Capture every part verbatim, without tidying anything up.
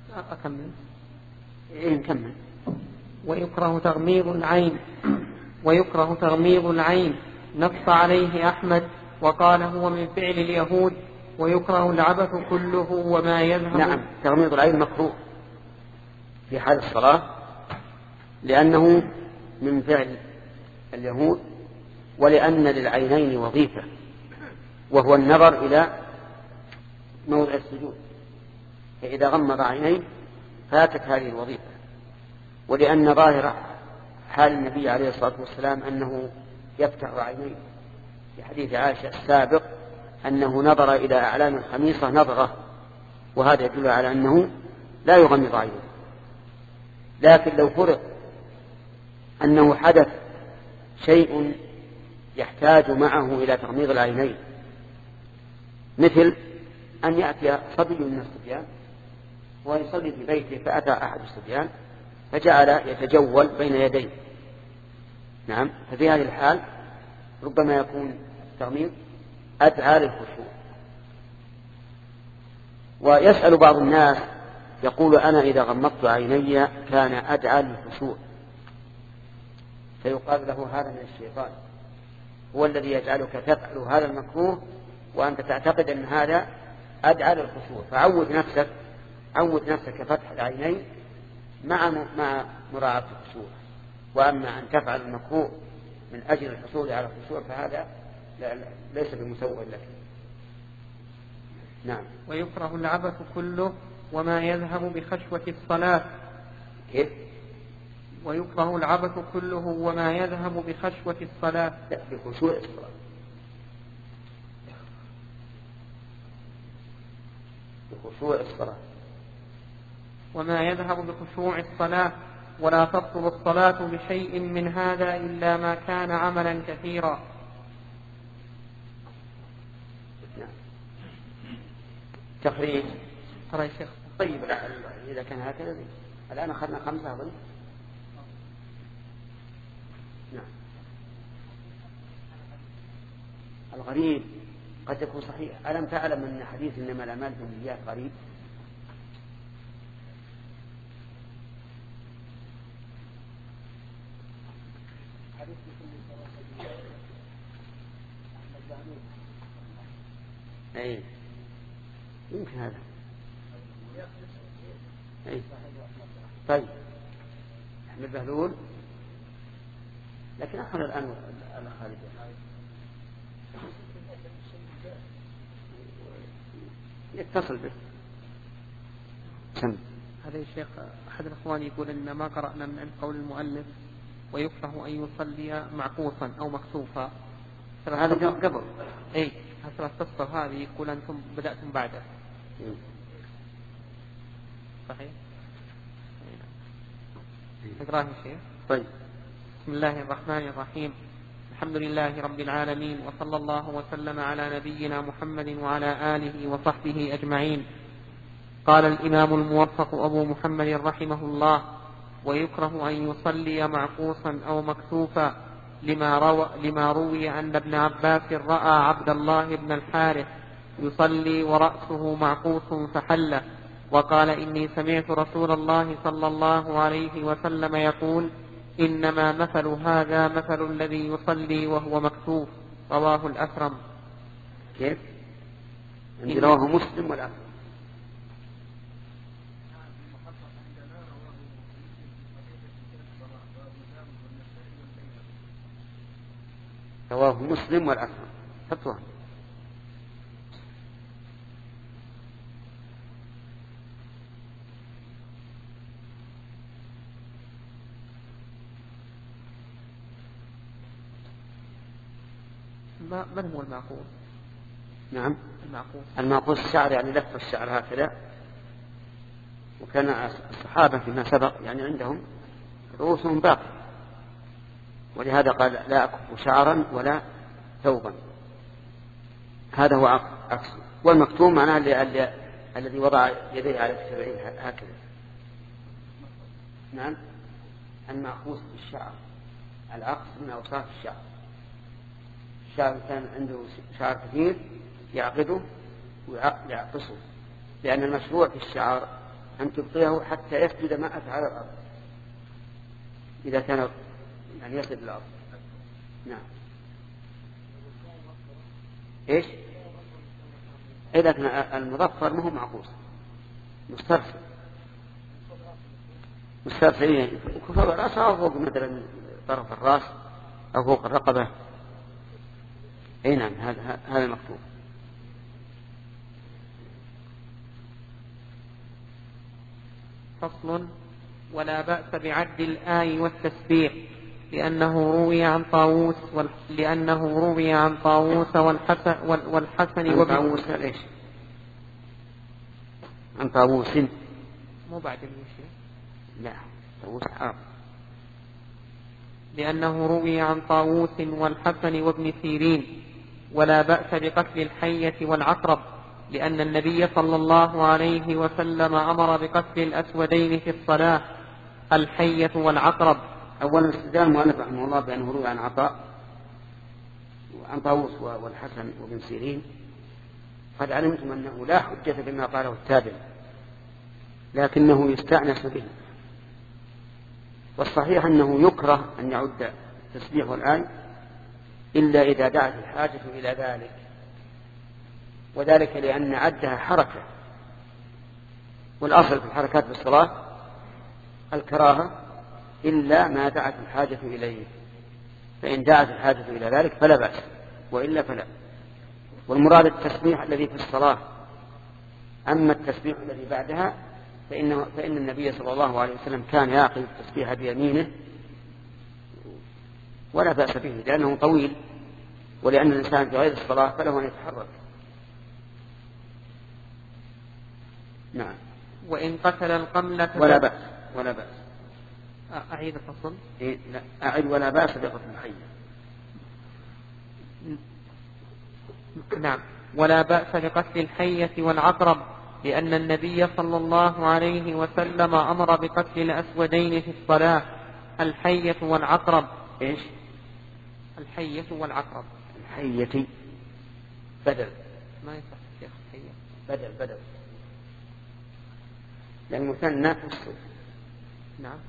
أكمل. إيه نكمل. ويكره تغميض العين ويكره تغميض العين نص عليه أحمد وقال هو من فعل اليهود. ويكره العبث كله وما يذهب. نعم تغميض العين مكروه في حال الصلاة لأنه من فعل اليهود ولأن للعينين وظيفة وهو النظر إلى موضع السجود فإذا غمض عينيه فاتت هذه الوظيفة ولأن ظاهر حال النبي عليه الصلاة والسلام أنه يفتح عينيه في حديث عائشة السابق أنه نظر إلى أعلام الخميصة نظرة وهذا يدل على أنه لا يغمض عينيه. لكن لو فرض أنه حدث شيء يحتاج معه إلى تغميض العينين مثل أن يأتي صبي من الصبيان ويصلي في بيته فأتى أحد الصبيان فجعل يتجول بين يديه نعم ففي هذه الحال ربما يكون التغميض أدعى للخشوع. ويسأل بعض الناس يقول أنا إذا غمضت عيني كان أدعى للخشوع فيقال له هذا من الشيطان هو الذي يجعلك تفعل هذا المكروه وأنت تعتقد أن هذا أدعى للخشوع. فعود نفسك عود نفسك فتح العينين مع مع مراعاة الخشوع. وأما أن تفعل المكروه من أجل الحصول على الخشوع فهذا لا لا ليس بمسوغ لك. نعم. ويكره العبث كله وما يذهب بخشوة الصلاة. كيف؟ ويكره العبث كله وما يذهب بخشوة الصلاة. لا بخشوع الصلاة بخشوع الصلاة وما يذهب بخشوع الصلاة ولا تبطل الصلاة بشيء من هذا إلا ما كان عملا كثيرا. تخريج ترى يا شيخ. طيب إذا كان هكذا الآن أخذنا خمسة أظن. نعم. الغريب قد يكون صحيح. ألم تعلم أن حديث إنما الأعمال بالنيات غريب؟ أي يمكن هذا. أي طيب أحمد بهلول لكن أخذ الآن الخارج يتصل به. سم. هذا الشيخ أحد الأخوان يقول إن ما قرأنا من عند قول المؤلف ويكره أن يصلي معكوسا أو مكسوفا. هذا قبل. أي هسه التصفر هذه يقول أنتم بدأتم بعده. صحيح. اقرأه الشيخ. طيب. بسم الله الرحمن الرحيم. الحمد لله رب العالمين وصلى الله وسلم على نبينا محمد وعلى آله وصحبه أجمعين. قال الإمام الموفق أبو محمد رحمه الله ويكره أن يصلي معكوسا أو مكسوفا لما, روى لما روي أن ابن عباس رأى عبد الله بن الحارث يصلي ورأسه معكوس فحل وقال إني سمعت رسول الله صلى الله عليه وسلم يقول إنما مثل هذا مثل الذي يصلي وهو مكسوف. رواه الأكرم. كيف؟ عندي رواه مسلم والأكرم. رواه مسلم والأكرم. حطوها. من هو المعقوس؟ نعم المعقوس المعقوس الشعر يعني لف الشعر هكذا. وكان الصحابة فيما سبق يعني عندهم رؤوسهم باقية ولهذا قال لا أكف شعرا ولا ثوبا. هذا هو عكسه. والمكتوم معناه اللي الذي وضع يديه على كتفيه هكذا. نعم المعقوس بالشعر العقص من أوصاف الشعر. الشعر كان عنده شعر كثير يعقده ويعقصه لأن المشروع في الشعر أن تبقيه حتى يسجد معك على الأرض إذا كان يعني يصل الأرض. نعم. إيش؟ إذا كان المظفر ما هو معقوس، مسترسل مسترسل فوق الرأس أو فوق مثلا طرف الرأس أو فوق الرقبة. أي نعم، هذا هذا المكتوب. فصل: ولا بأس بعد الآي والتسبيح لأنه روي عن طاووس وال... لأنه روي عن طاووس والحسن وال... والحسن عن طاووس ليش؟ عن طاووس مو بعد المشي. لا، طاووس حرام. لأنه روي عن طاووس والحسن وابن سيرين. ولا بأس بقتل الحية والعقرب لأن النبي صلى الله عليه وسلم أمر بقتل الأسودين في الصلاة، الحية والعقرب. أولا استدلال المؤلف رحمه الله بأنه روي عن عطاء عن طاووس والحسن وابن سيرين. قد علمتم أنه لا حجة بما قاله التابع، لكنه يستأنس به. والصحيح أنه يكره أن يعد التسبيح والآي إلا إذا دعت الحاجة إلى ذلك، وذلك لأن عدها حركة، والأصل في الحركات في الصلاة الكراهة إلا ما دعت الحاجة إليه، فإن دعت الحاجة إلى ذلك فلا بأس، وإلا فلا. والمراد التسبيح الذي في الصلاة. أما التسبيح الذي بعدها فإن, فإن النبي صلى الله عليه وسلم كان يأخذ التسبيح بيمينه ولا بأس به، لأنه طويل، ولأن الإنسان في غير الصلاة فله أن يتحرك. نعم. وإن قتل القملة ولا بأس ولا بأس أعيد الفصل. إيه؟ لا أعيد. ولا بأس بقتل الحية. نعم. ولا بأس بقتل الحية والعقرب لأن النبي صلى الله عليه وسلم أمر بقتل الأسودين في الصلاة، الحية والعقرب. إيش؟ الحية والعقرب. الحية بدل، ما يصح شيخ الحية بدل بدل لأن مثنى تفصل. نعم.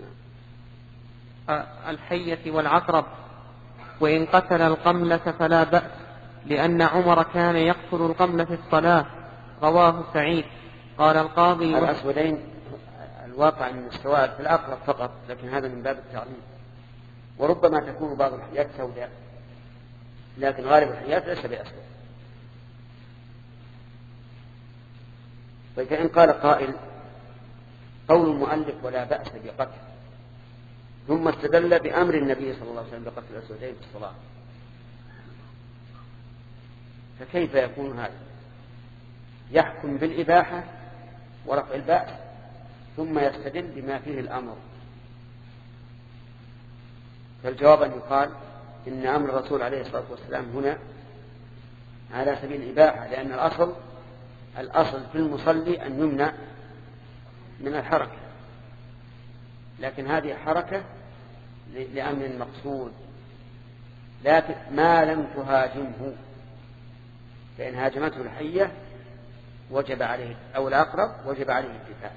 الحية والعقرب. وإن قتل القملة فلا بأس لأن عمر كان يقتل القملة في الصلاة، رواه سعيد. قال القاضي: الأسودين الواقع من السواد في الأقرب فقط، لكن هذا من باب التعليم. وربما تكون بعض الحيات سوداء، لكن غالب الحيات ليس بأسود. فإن قال قائل: قول المؤلف ولا بأس بقتل، ثم استدل بأمر النبي صلى الله عليه وسلم بقتل الأسودين في الصلاة، فكيف يكون هذا؟ يحكم بالإباحة ورفع البأس ثم يستدل بما فيه الأمر. فالجواب أن يقال إن أمر الرسول عليه الصلاة والسلام هنا على سبيل الإباحة، لأن الأصل الأصل في المصلي أن يمنع من الحركة، لكن هذه حركة لأمر مقصود، لكن ما لم تهاجمه، فإن هاجمته الحية وجب عليه أو الأقرب وجب عليه الدفاع،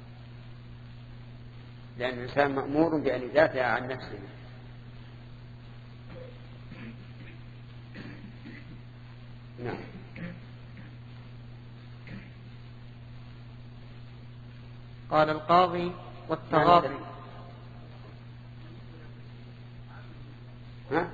لأن الإنسان مأمور بأن يدافع عن نفسه. نعم. قال القاضي: والتغاضي. ها؟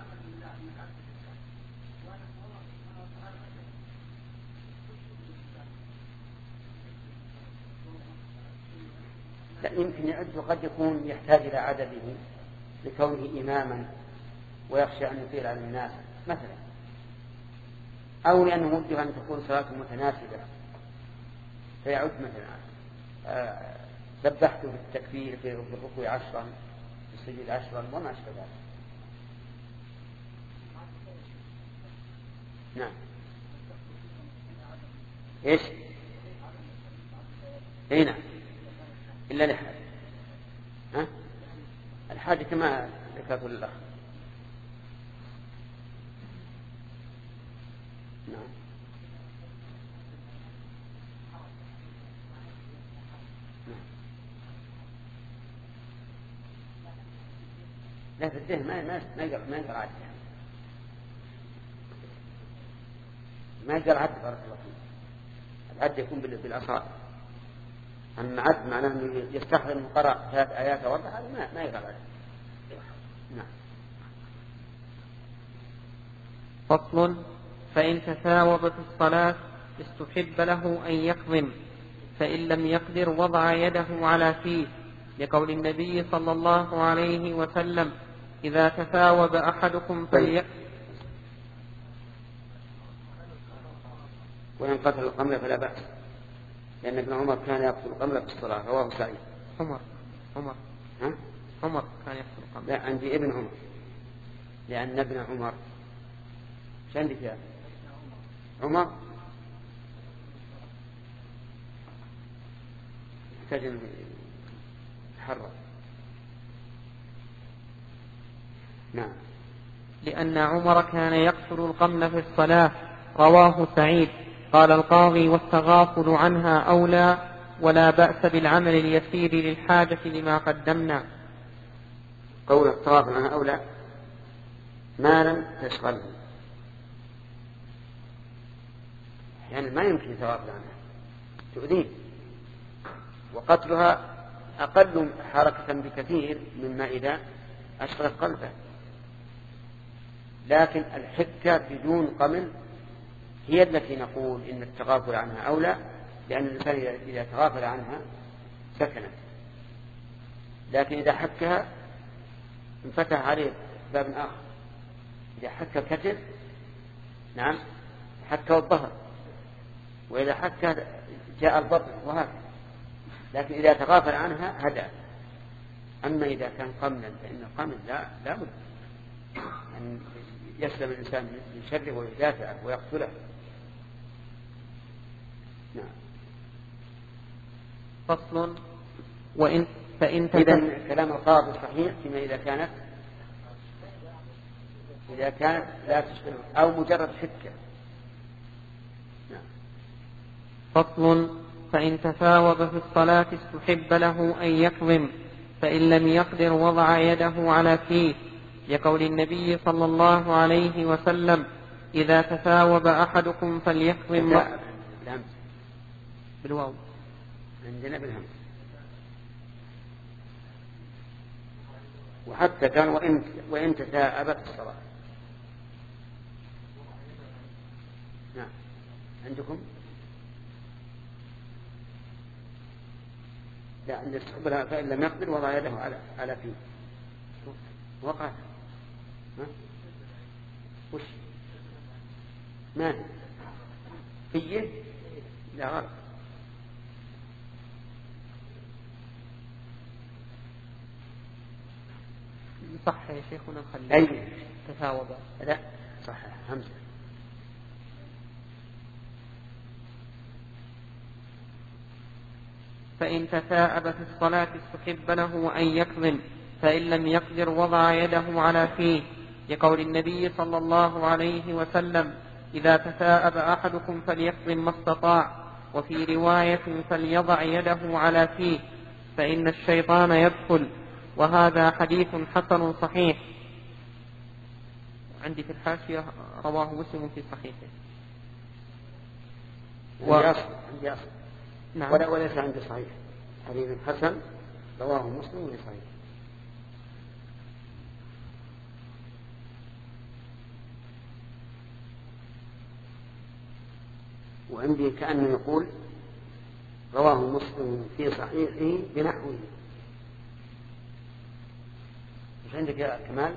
لا، يمكن يعد، وقد يكون يحتاج إلى عدده لكونه إماما ويخشى أن يطيل على الناس مثلا، أو لأنه ممكن أن تكون صلاة متناسبة فيعد مثلا آه سبحت في التكبير في الركوع عشرا في السجود عشرا وما أشبه ذلك. نعم. إيش؟ إيه نعم، إلا لحاجة. ها؟ الحاجة كما ذكرت للأخ. نعم. لا في الدهن ما ما ما يقدر ما يقدر عد ما يقدر عد بارك الله فيك. العد يكون بالأصابع، أما عد معناه أنه يستخدم قرأ ثلاث آيات أو أربعة ما ما يقدر عد. نعم. فصل: فإن تثاوب في الصلاة استحب له أن يقضم، فإن لم يقدر وضع يده على فيه، لقول النبي صلى الله عليه وسلم: إذا تثاوب أحدكم فليقضم. وإن قتل القمل فلا بأس، لأن ابن عمر كان يقتل القمل في الصلاة، رواه سعيد. عمر عمر ها؟ عمر كان يقتل القمل. لا، عندي ابن عمر، لأن ابن عمر ايش عندك يا عمر؟ يحتاج يتحرك. نعم. لأن عمر كان يقتل القمل في الصلاة، رواه سعيد. قال القاضي: والتغافل عنها أولى، ولا بأس بالعمل اليسير للحاجة لما قدمنا. قول التغافل عنها أولى ما لم تشغله، يعني ما يمكن التغافل عنها، تؤذيه، وقتلها أقل حركة بكثير مما إذا أشغلت قلبه. لكن الحكة بدون قمل هي التي نقول إن التغافل عنها أولى، لأن الإنسان إذا تغافل عنها سكنت، لكن إذا حكها انفتح عليه باب آخر. إذا حك الكتف نعم حك الظهر، وإذا حك جاء البطن وهكذا، لكن إذا تغافل عنها هدأ. أما إذا كان قملا فإن القمل لا لا بد أن يسلم الإنسان من شره ويدافعه ويقتله. نعم. فصل: وإن فإن إذن كلام القاضي صحيح فيما إذا كانت إذا كانت لا تشغله أو مجرد حكة. نعم. فصل: فإن تثاوب في الصلاة استحب له أن يقضم، فإن لم يقدر وضع يده على فيه، لقول النبي صلى الله عليه وسلم: إذا تثاوب أحدكم فليقضم. بالواو عندنا بالهمس. وحتى كان وإن, وإن تثاءبت الصلاة. نعم. عندكم لا عند استقبلها فإن لم يقدر وضع يده على على فيه. وقع ها؟ وش ما هي فيه؟ لا غلط. صح يا شيخنا، نخلي أي تثاوب. لا صح همزة. فإن تثاءب في الصلاة استحب له أن يقضم، فإن لم يقدر وضع يده على فيه، لقول النبي صلى الله عليه وسلم: إذا تثاءب أحدكم فليقضم ما استطاع، وفي رواية: فليضع يده على فيه، فإن الشيطان يدخل. وهذا حديث حسن صحيح. عندي في الحاشية: رواه مسلم في صحيحه. و... عندي أصل عندي أصل نعم. ولا وليس عندي صحيح، حديث حسن رواه مسلم في صحيح. وعندي كأنه يقول رواه مسلم في صحيحه بنحوه. مش عندك يا كمال؟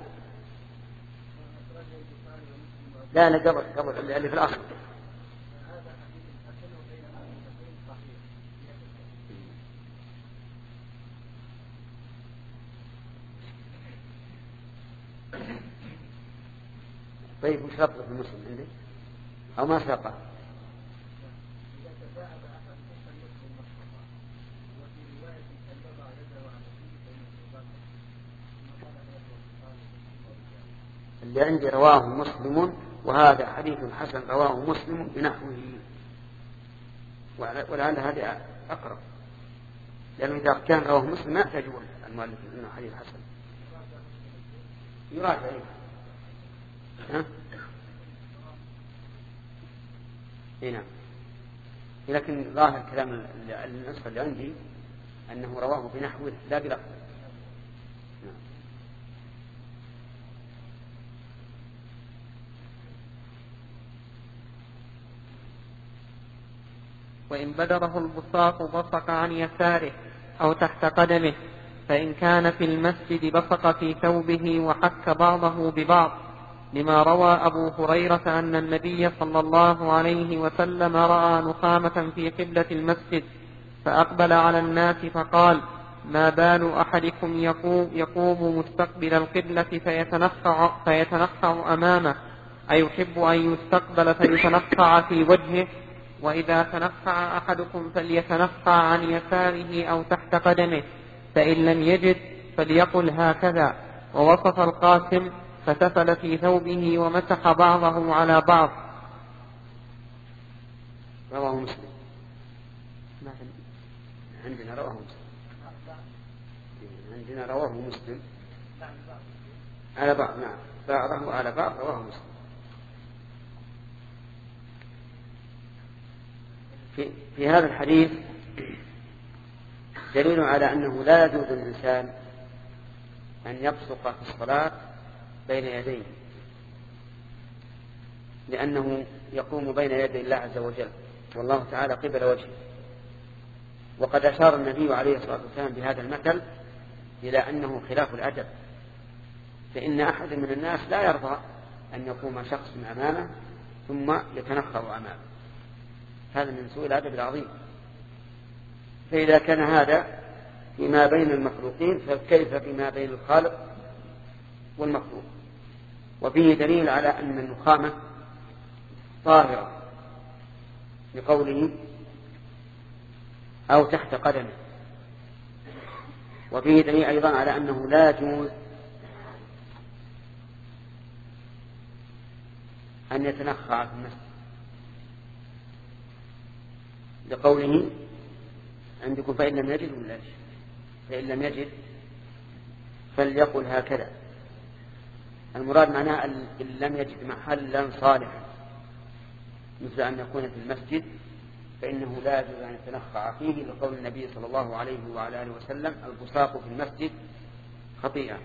لا لا قبل قبل اللي في الأصل. طيب وش ربطه في المسلم عندك أو ما سبقه؟ اللي عندي رواه مسلم، وهذا حديث حسن رواه مسلم بنحوه، ولعل هذا أقرب، لأنه إذا كان رواه مسلم ما يحتاج المؤلف أنه حديث حسن. يراجع. ها؟ نعم. لكن ظاهر كلام النسخة اللي عندي أنه رواه بنحوه لا بلفظ. نعم. وإن بدره البصاق بصق عن يساره أو تحت قدمه، فإن كان في المسجد بصق في ثوبه وحك بعضه ببعض، لما روى أبو هريرة أن النبي صلى الله عليه وسلم رأى نخامة في قبلة المسجد فأقبل على الناس فقال: ما بال أحدكم يقوم, يقوم مستقبل القبلة فيتنخع, فيتنخع أمامه، أيحب أن يستقبل فيتنخع في وجهه؟ وإذا تنخع أحدكم فليتنخع عن يساره أو تحت قدمه، فإن لم يجد فليقل هكذا. ووصف القاسم فتفل في ثوبه ومسح بعضه على بعض. رواه مسلم. عندنا رواه مسلم. عندنا رواه مسلم على بعض. نعم، بعضه على بعض رواه مسلم. في, في هذا الحديث دليل على أنه لا يجوز للإنسان أن يبصق في الصلاة بين يديه، لأنه يقوم بين يدي الله عز وجل والله تعالى قبل وجهه. وقد أشار النبي عليه الصلاة والسلام بهذا المثل إلى أنه خلاف الأدب، فإن أحد من الناس لا يرضى أن يقوم شخص أمامه ثم يتنخر أمامه، هذا من سوء الأدب العظيم. فإذا كان هذا فيما بين المخلوقين فكيف فيما بين الخالق والمخلوق؟ وفيه دليل على أن النخامة طاهرة لقوله أو تحت قدمه. وفيه دليل أيضا على أنه لا يجوز أن يتنخع في المسجد لقوله عندكم فإن لم يجد ولا فإن لم يجد فليقل هكذا. المراد معناه أن لم يجد محلا صالحا مثل أن يكون في المسجد فإنه لا يجوز أن يتنخع فيه لقول النبي صلى الله عليه وعلى آله وسلم: البصاق في المسجد خطيئة.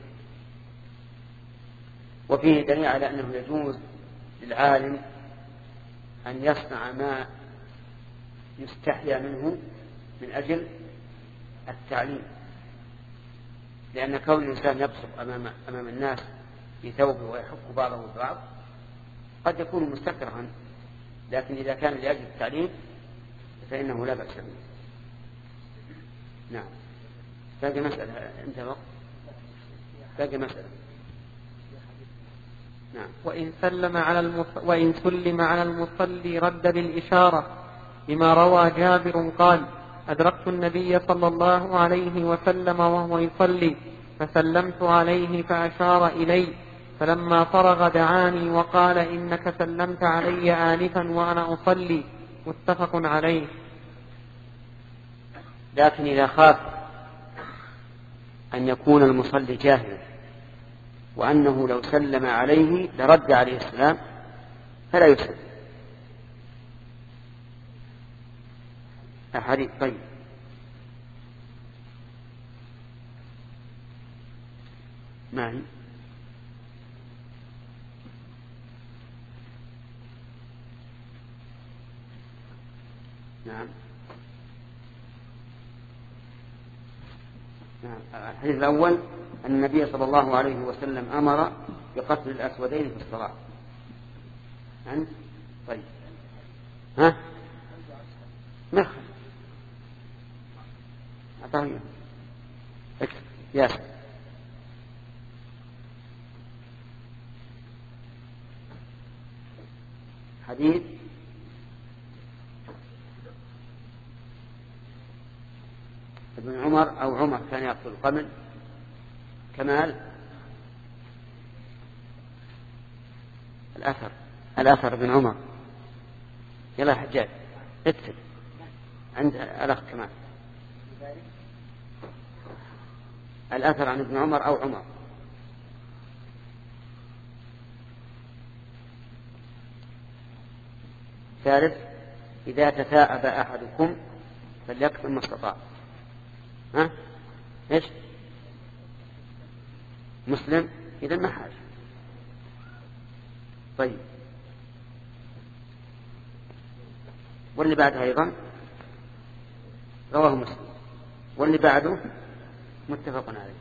وفيه دليل على أنه يجوز للعالم أن يصنع ما يستحيا منه من أجل التعليم، لأن كون الإنسان يبصق أمام, أمام الناس في ثوبه ويحك بعضه ببعض قد يكون مستكرها، لكن إذا كان لأجل التعليم فإنه لا بأس به. نعم. باقي مسألة أنت وقت باقي مسألة. نعم. وإن سلم على المص... وإن سلم على المصلي رد بالإشارة، لما روى جابر قال: أدركت النبي صلى الله عليه وسلم وهو يصلي فسلمت عليه فأشار إلي، فلما فرغ دعاني وقال: إنك سلمت علي آنفا وأنا أصلي. متفق عليه. لكن إذا خاف أن يكون المصلي جاهلا وأنه لو سلم عليه لرد عليه السلام فلا يسلم. أحاديث. طيب. معي. نعم. نعم. الحديث الأول أن النبي صلى الله عليه وسلم أمر بقتل الأسودين في الصلاة. يعني طيب. ها؟ مخ. أعطاه اكتب ياسر. حديث ابن عمر أو عمر كان يقتل القمل. كمال الأثر الأثر ابن عمر. يلا حجاج اكتب عند الأخ كمال الأثر عن ابن عمر أو عمر. ثالث إذا تثاءب أحدكم فليكفر ما استطاع. ها إيش مسلم إذا ما حاجة. طيب واللي بعدها أيضا رواه مسلم، واللي بعده متفق عليه.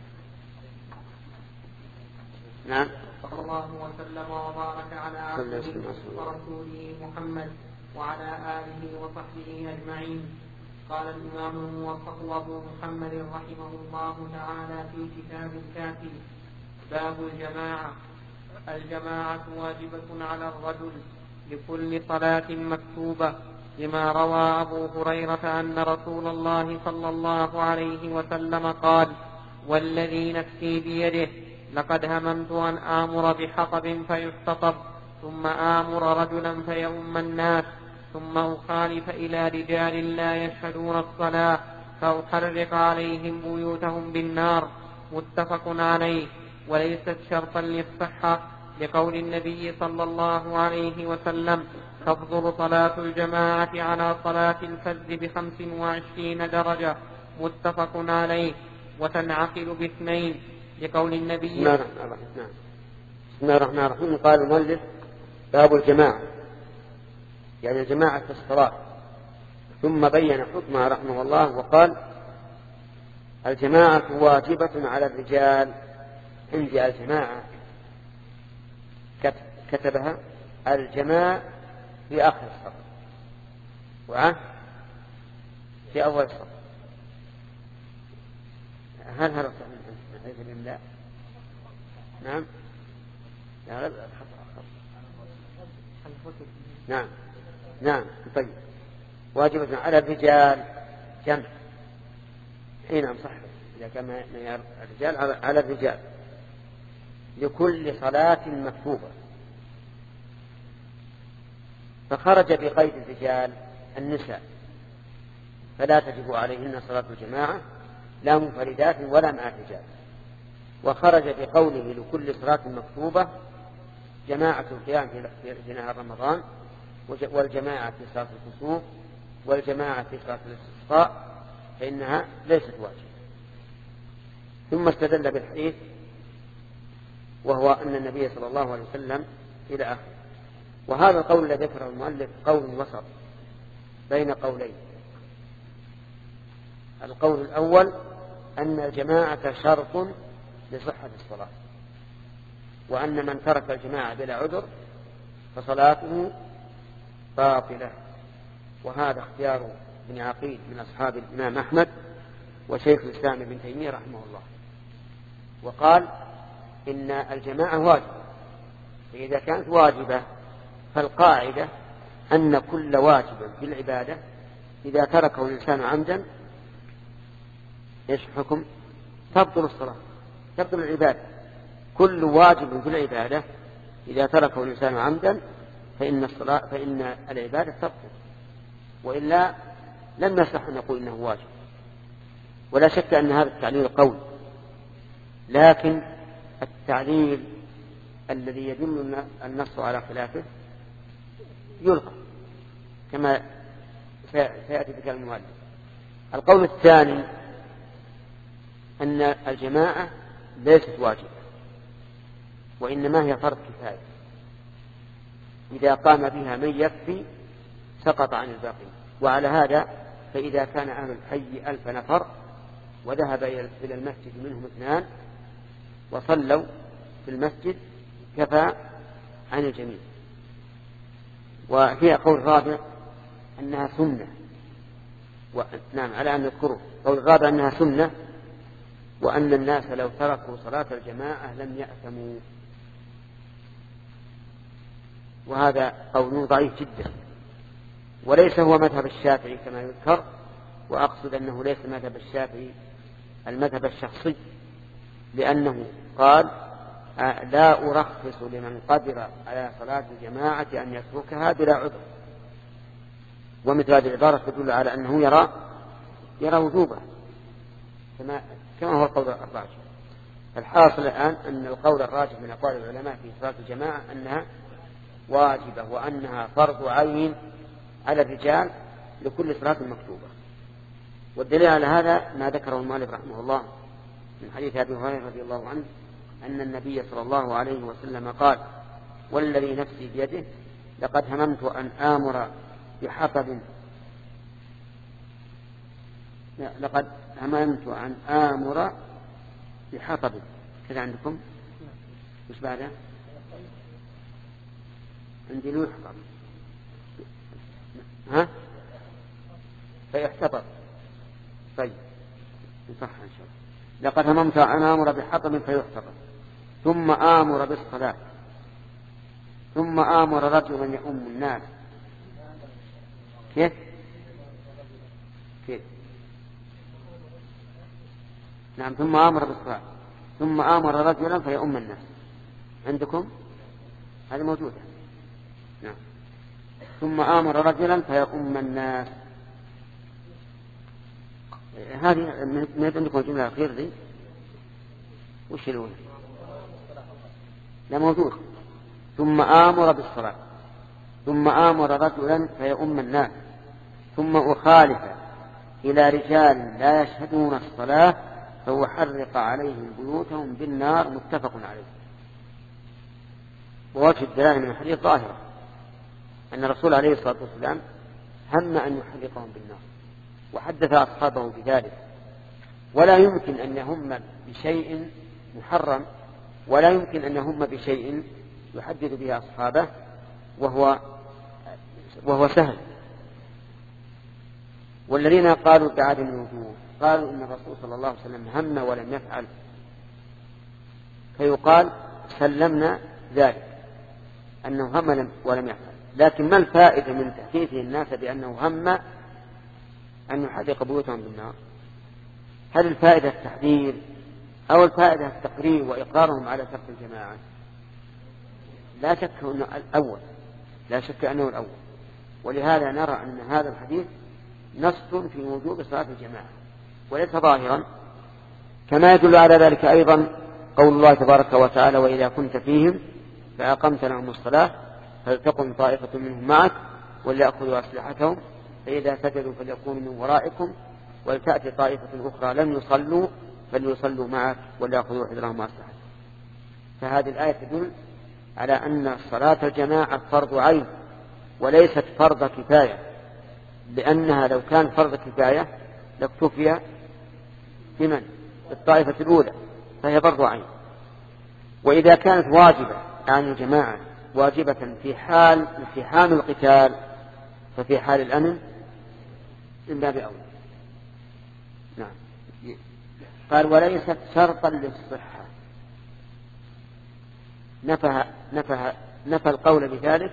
نعم. صلى الله وسلم وبارك على عبده ورسوله محمد وعلى آله وصحبه أجمعين. قال الإمام الموفق أبو محمد رحمه الله تعالى في كتاب الكافي: باب الجماعة. الجماعة واجبة على الرجل لكل صلاة مكتوبة، لما روى أبو هريرة أن رسول الله صلى الله عليه وسلم قال: والذي نفسي بيده لقد هممت أن آمر بحطب فيحتطب، ثم آمر رجلا فيؤم الناس، ثم أخالف إلى رجال لا يشهدون الصلاة فأحرق عليهم بيوتهم بالنار. متفق عليه. وليست شرطا للصحة، لقول النبي صلى الله عليه وسلم: تفضل صلاة الجماعة على صلاة الفرد بخمس وعشرين درجة. متفق عليه. وتنعقل باثنين، لقول النبي. بسم الله الرحمن الرحيم. بسم الله الرحمن الرحيم. قال المؤلف: باب الجماعة، يعني الجماعة في الصلاة، ثم بين حكمها رحمه الله وقال: الجماعة واجبة على الرجال. عندي الجماعة كتبها الجماع في آخر الصف وعه في أول الصف. هل هذا من حيث الإملاء؟ نعم. نعم نعم. طيب واجبة على الرجال جمع حين صح إذا كان الرجال على الرجال لكل صلاة مكتوبة. فخرج بقيد الرجال النساء، فلا تجب عليهن صلاة الجماعة لا منفردات ولا مع الرجال. وخرج بقوله لكل صلاة مكتوبة جماعة القيام في نهار رمضان، والجماعة في صلاة الكسوف، والجماعة في صلاة الاستسقاء، فإنها ليست واجبة. ثم استدل بالحديث وهو أن النبي صلى الله عليه وسلم إلى آخره. وهذا القول الذي ذكره المؤلف قول وسط بين قولين. القول الأول أن الجماعة شرط لصحة الصلاة، وأن من ترك الجماعة بلا عذر فصلاته باطلة. وهذا اختيار ابن عقيل من أصحاب الإمام أحمد وشيخ الإسلام ابن تيمية رحمه الله. وقال إن الجماعة واجبة، فإذا كانت واجبة فالقاعدة أن كل واجب في العبادة إذا تركه الإنسان عمدا إيش حكم؟ تبطل الصلاة، تبطل العبادة. كل واجب في العبادة إذا تركه الإنسان عمدا فإن الصلاة فإن العبادة تبطل، وإلا لم يصح أن نقول إنه واجب. ولا شك أن هذا التعليل قوي، لكن التعليل الذي يدل النص على خلافه يلغى كما سيأتي بكلام المؤلف. القول الثاني أن الجماعة ليست واجبة، وإنما هي فرض كفاية، إذا قام بها من يكفي سقط عن الباقين. وعلى هذا فإذا كان أهل الحي ألف نفر وذهب إلى المسجد منهم اثنان وصلوا في المسجد كفى عن الجميع. وفيها قول رابع أنها سنة، نعم على أن نذكره. قول رابع أنها سنة، وأن الناس لو تركوا صلاة الجماعة لم يأثموا. وهذا قول ضعيف جدا، وليس هو مذهب الشافعي كما يذكر. وأقصد أنه ليس مذهب الشافعي المذهب الشخصي، لأنه قال لا أرخص لمن قدر على صلاة الجماعة أن يتركها بلا عذر. ومثل هذه العبارة تدل على أنه يرى يرى وجوبها كما كما هو القول الراجح. الحاصل الآن أن القول الراجح من أقوال العلماء في صلاة الجماعة أنها واجبة، وأنها فرض عين على الرجال لكل صلاة مكتوبة. والدليل على هذا ما ذكره المؤلف رحمه الله من حديث أبي هريرة رضي الله عنه أن النبي صلى الله عليه وسلم قال: والذي نفسي بيده لقد هممت أن آمر بحطب لقد هممت أن آمر بحطب كذا عندكم مش بعدها عندي له يحطب ها فيحتطب. طيب صح إن شاء الله. لقد هممت أن آمر بحطب فيحتطب ثم آمر بالصلاة ثم آمر رجلا يؤم الناس. كيف كيف نعم ثم آمر بالصلاة ثم آمر رجلا فيؤم الناس. عندكم هذا موجودة نعم. ثم آمر رجلا فيؤم الناس. هذه من عندكم الجملة الأخيرة دي وش الأولى؟ لا موجود. ثم آمر بالصلاة ثم آمر رجلا فيؤم الناس ثم أخالف إلى رجال لا يشهدون الصلاة فأحرق عليهم بيوتهم بالنار. متفق عليه. ووجه الدلالة من الحديث ظاهرة أن الرسول عليه الصلاة والسلام هم أن يحرقهم بالنار وحدث أصحابه بذلك. ولا يمكن أن يهم بشيء محرم ولا يمكن أن يهم بشيء يحدث به أصحابه وهو وهو سهل. والذين قالوا بعدم الوجوب قالوا إن الرسول صلى الله عليه وسلم هم ولم يفعل فيقال سلمنا ذلك أنه هم ولم يفعل. لكن ما الفائدة من تحديثه الناس بأنه هم أن يحرق بيوتهم بالنار؟ هل الفائدة التحذير أو الفائدة التقرير وإقرارهم على ترك الجماعة؟ لا شك أنه الأول لا شك أنه الأول. ولهذا نرى أن هذا الحديث نص في وجوب صلاة الجماعة وليس ظاهرا. كما يدل على ذلك أيضا قول الله تبارك وتعالى: وإذا كنت فيهم فأقمت لهم الصلاة فلتقم طائفة منهم معك وليأخذوا أسلحتهم فإذا سجدوا فليكونوا من ورائكم ولتأتي طائفة أخرى لم يصلوا فليصلوا معك وليأخذوا حذرهم وأسلحتهم. فهذه الآية تدل على أن صلاة الجماعة فرض عين وليست فرض كفاية، لأنها لو كان فرض كفاية لاكتفي بمن؟ بالطائفة الأولى، فهي فرض عين. وإذا كانت واجبة عن الجماعة واجبة في حال التحام القتال ففي حال الأمن من باب أولى. نعم. قال: وليست شرطا للصحة. نفى نفى نفى القول بذلك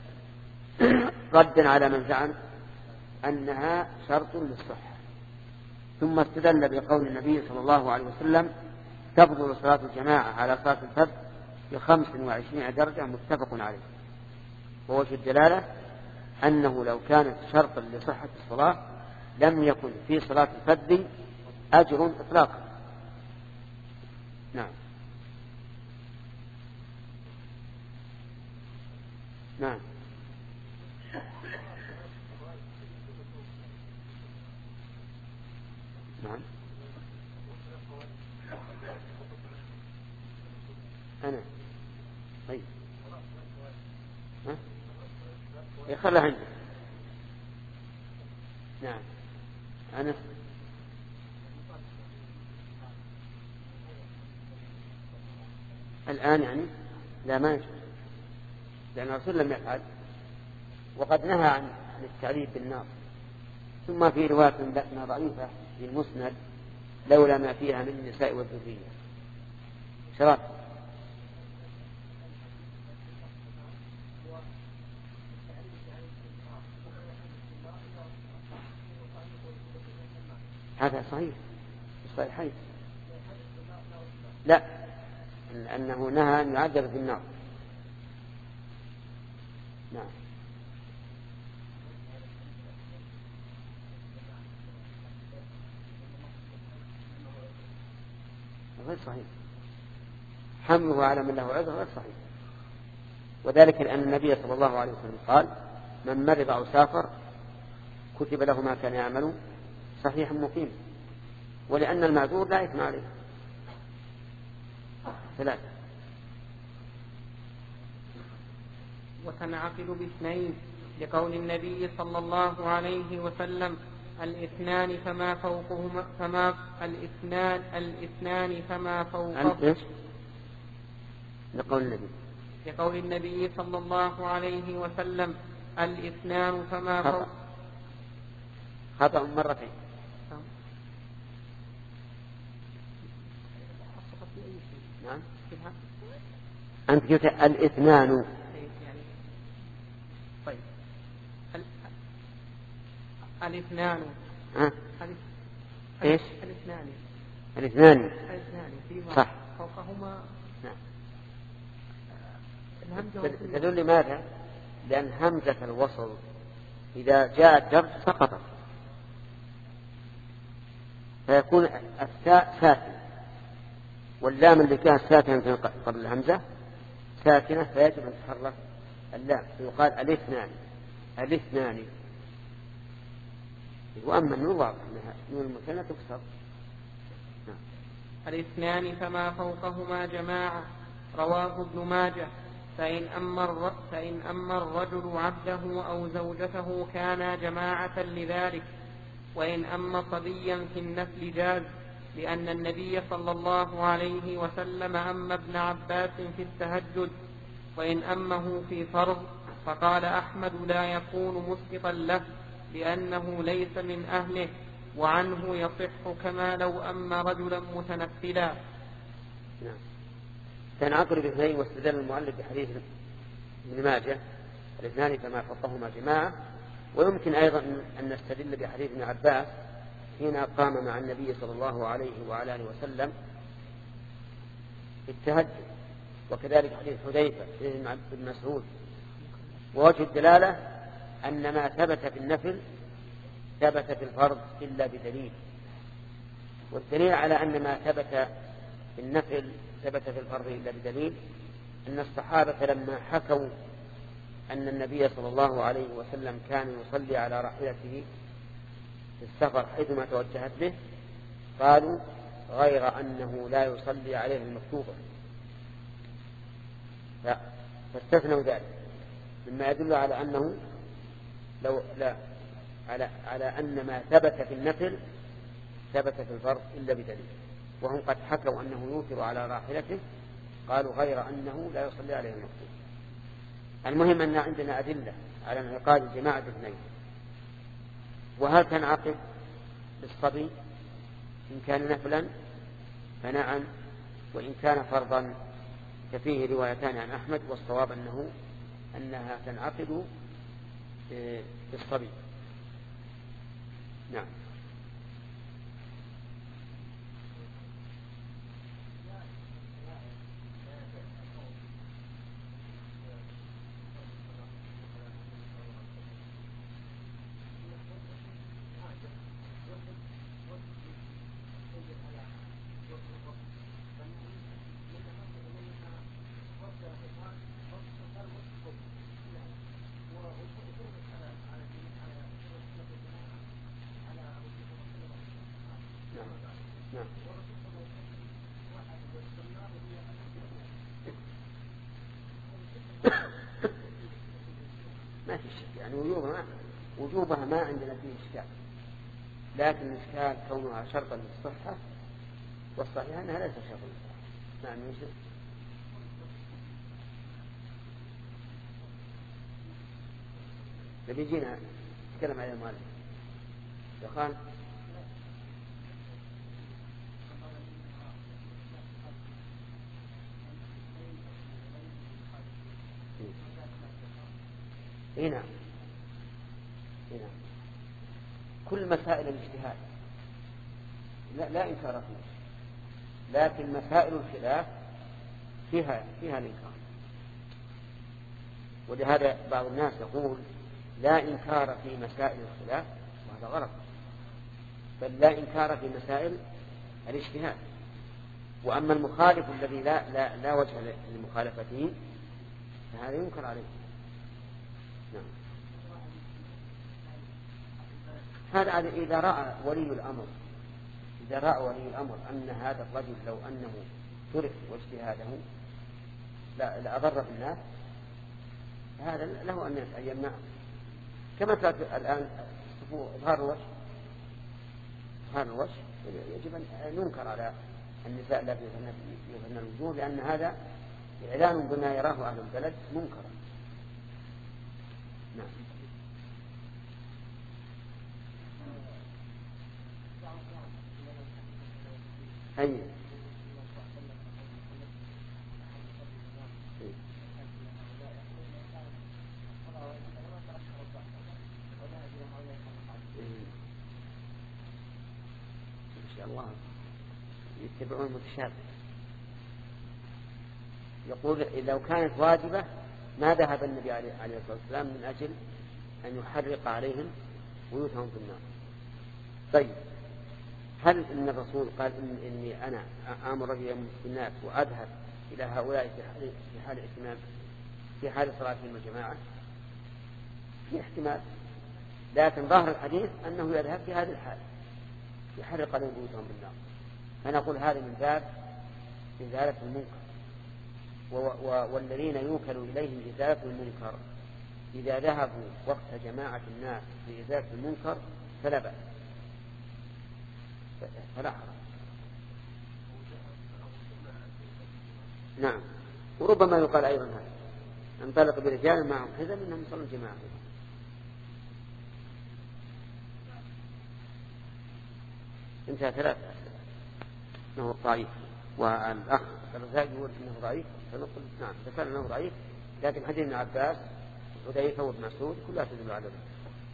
ردا على من زعم أنها شرط للصحة. ثم استدل بقول النبي صلى الله عليه وسلم: تفضل صلاة الجماعة على صلاة الفرد بخمس وعشرين درجة. متفق عليه. ووجه الدلالة أنه لو كانت شرطا لصحة الصلاة لم يكن في صلاة الفرد أجر إطلاقا. نعم. نعم. نعم. أنا طيب ها يخلى عندي. نعم. أنا الآن يعني لا ما يجوز، لأن الرسول لم يفعل وقد نهى عن التعذيب بالنار. ثم في رواية لنا ضعيفة في المسند: لولا ما فيها من النساء والذرية. شرط هذا صحيح الصحيحين. لا، أنه نهى أن يعذب في النار. نعم. غير صحيح. حمله على من له عذر غير صحيح. وذلك لأن النبي صلى الله عليه وسلم قال: من مرض أو سافر كتب له ما كان يعمل صحيحا مقيما، ولأن المعذور لا إثم عليه. ثلاثة. وتنعقد باثنين لقول النبي صلى الله عليه وسلم: الاثنان فما فوقهما فما الاثنان الاثنان فما فوقهما. لقول النبي لقول النبي صلى الله عليه وسلم: الاثنان فما فوق. خطأ مرتين. نعم. أنت قلت الاثنان. طيب. الاثنان. ها؟ ايش؟ الاثنان. الاثنان. الاثنان. فيما صح. فوقهما. نعم. الهمزة. تدل لماذا؟ لأن همزة الوصل إذا جاء الجر سقطت، فيكون الثاء ساكنة، واللام اللي كانت ساكنة قبل الهمزة ساكنة، فيجب أن تحرك اللام فيقال الاثنان. الاثنان. وأما النون واضح أنها نون المثنى تكسر. الاثنان فما فوقهما جماعة. رواه ابن ماجه. فإن أما فإن أما الرجل عبده أو زوجته كانا جماعة لذلك، وإن أما صبيا في النفل جاز، لأن النبي صلى الله عليه وسلم أما ابن عباس في التهجد، وإن أمه في فرض فقال أحمد لا يكون مسقطا له لأنه ليس من أهله، وعنه يصح كما لو أما رجلا متنفلا. نعم. تنعقد باثنين، واستدل المؤلف بحديث ابن ماجه: الاثنان فما فوقهما جماعة. ويمكن أيضا أن نستدل بحديث ابن عباس حين قام مع النبي صلى الله عليه وعلى آله وسلم في التهجد، وكذلك حديث حذيفة بن مسعود. ووجه الدلالة أن ما ثبت في النفل ثبت في الفرض إلا بدليل، والدليل على أن ما ثبت في النفل ثبت في الفرض إلا بدليل أن الصحابة لما حكوا أن النبي صلى الله عليه وسلم كان يصلي على راحلته في السفر حيثما توجهت به، قالوا غير أنه لا يصلي عليه المكتوبة، فاستثنوا ذلك، مما يدل على أنه لو لا على على أن ما ثبت في النفل ثبت في الفرض إلا بدليل. وهم قد حكوا أنه يوتر على راحلته، قالوا غير أنه لا يصلي عليه المكتوب. المهم أن عندنا أدلة على انعقاد الجماعة اثنين. وهل تنعقد بالصبي إن كان نفلا فنعم، وإن كان فرضا ففيه روايتان عن أحمد، والصواب أنه أنها تنعقد بالصبي. نعم. نعم. ما في شك، يعني وجوبها وجوبها ما عندنا فيه إشكال، لكن الإشكال كونها شرطا للصحة، والصحيح أنها ليست شرطا للصحة. نعم يوسف. نبي جينا نتكلم على المؤلف يا خان. هنا هنا كل مسائل الاجتهاد لا, لا إنكار فيها، لكن مسائل الخلاف فيها فيها الإنكار. ولهذا بعض الناس يقول لا إنكار في مسائل الخلاف، وهذا غلط، بل لا إنكار في مسائل الاجتهاد. وأما المخالف الذي لا, لا, لا وجه لمخالفته فهذا ينكر عليه. نعم. هذا إذا رأى ولي الأمر إذا رأى ولي الأمر أن هذا الرجل لو أنه ترك واجتهاده لا لأضر بالناس، هذا له أن يمنعه. كما كانت الآن إظهار الوجه إظهار الوجه يجب أن ينكر على النساء التي يظهرن الوجوه، لأن هذا إعلان بما يراه أهل البلد منكرا. نعم. أي إن شاء الله يتبعون المتشابه. يقول لو كانت واجبة ما ذهب النبي عليه الصلاة والسلام من أجل أن يحرق عليهم بيوتهم في النار. طيب، هل إن الرسول قال إن إني أنا آمر رجلا بالناس وأذهب إلى هؤلاء في حال اهتمام في حال صلاتهم الجماعة؟ في احتمال، لكن ظاهر الحديث أنه يذهب في هذه الحال يحرق عليهم بيوتهم بالنار. فنقول هذا من باب إزالة المنكر، والذين يوكلوا إليهم إزالة المنكر إذا ذهبوا وقت جماعة الناس لإزالة المنكر فلا بأس فلا حرج. نعم. وربما يقال أيضا هذا انطلق برجال معهم حزم إنهم يصلون جماعة. انتهى ثلاثة أنه ضعيف، والأخ الرزاق يقول إنه ضعيف، فنقول نعم ذكر أنه ضعيف، لكن حديث ابن عباس وحذيفة وابن مسعود كلها تدل على ذلك.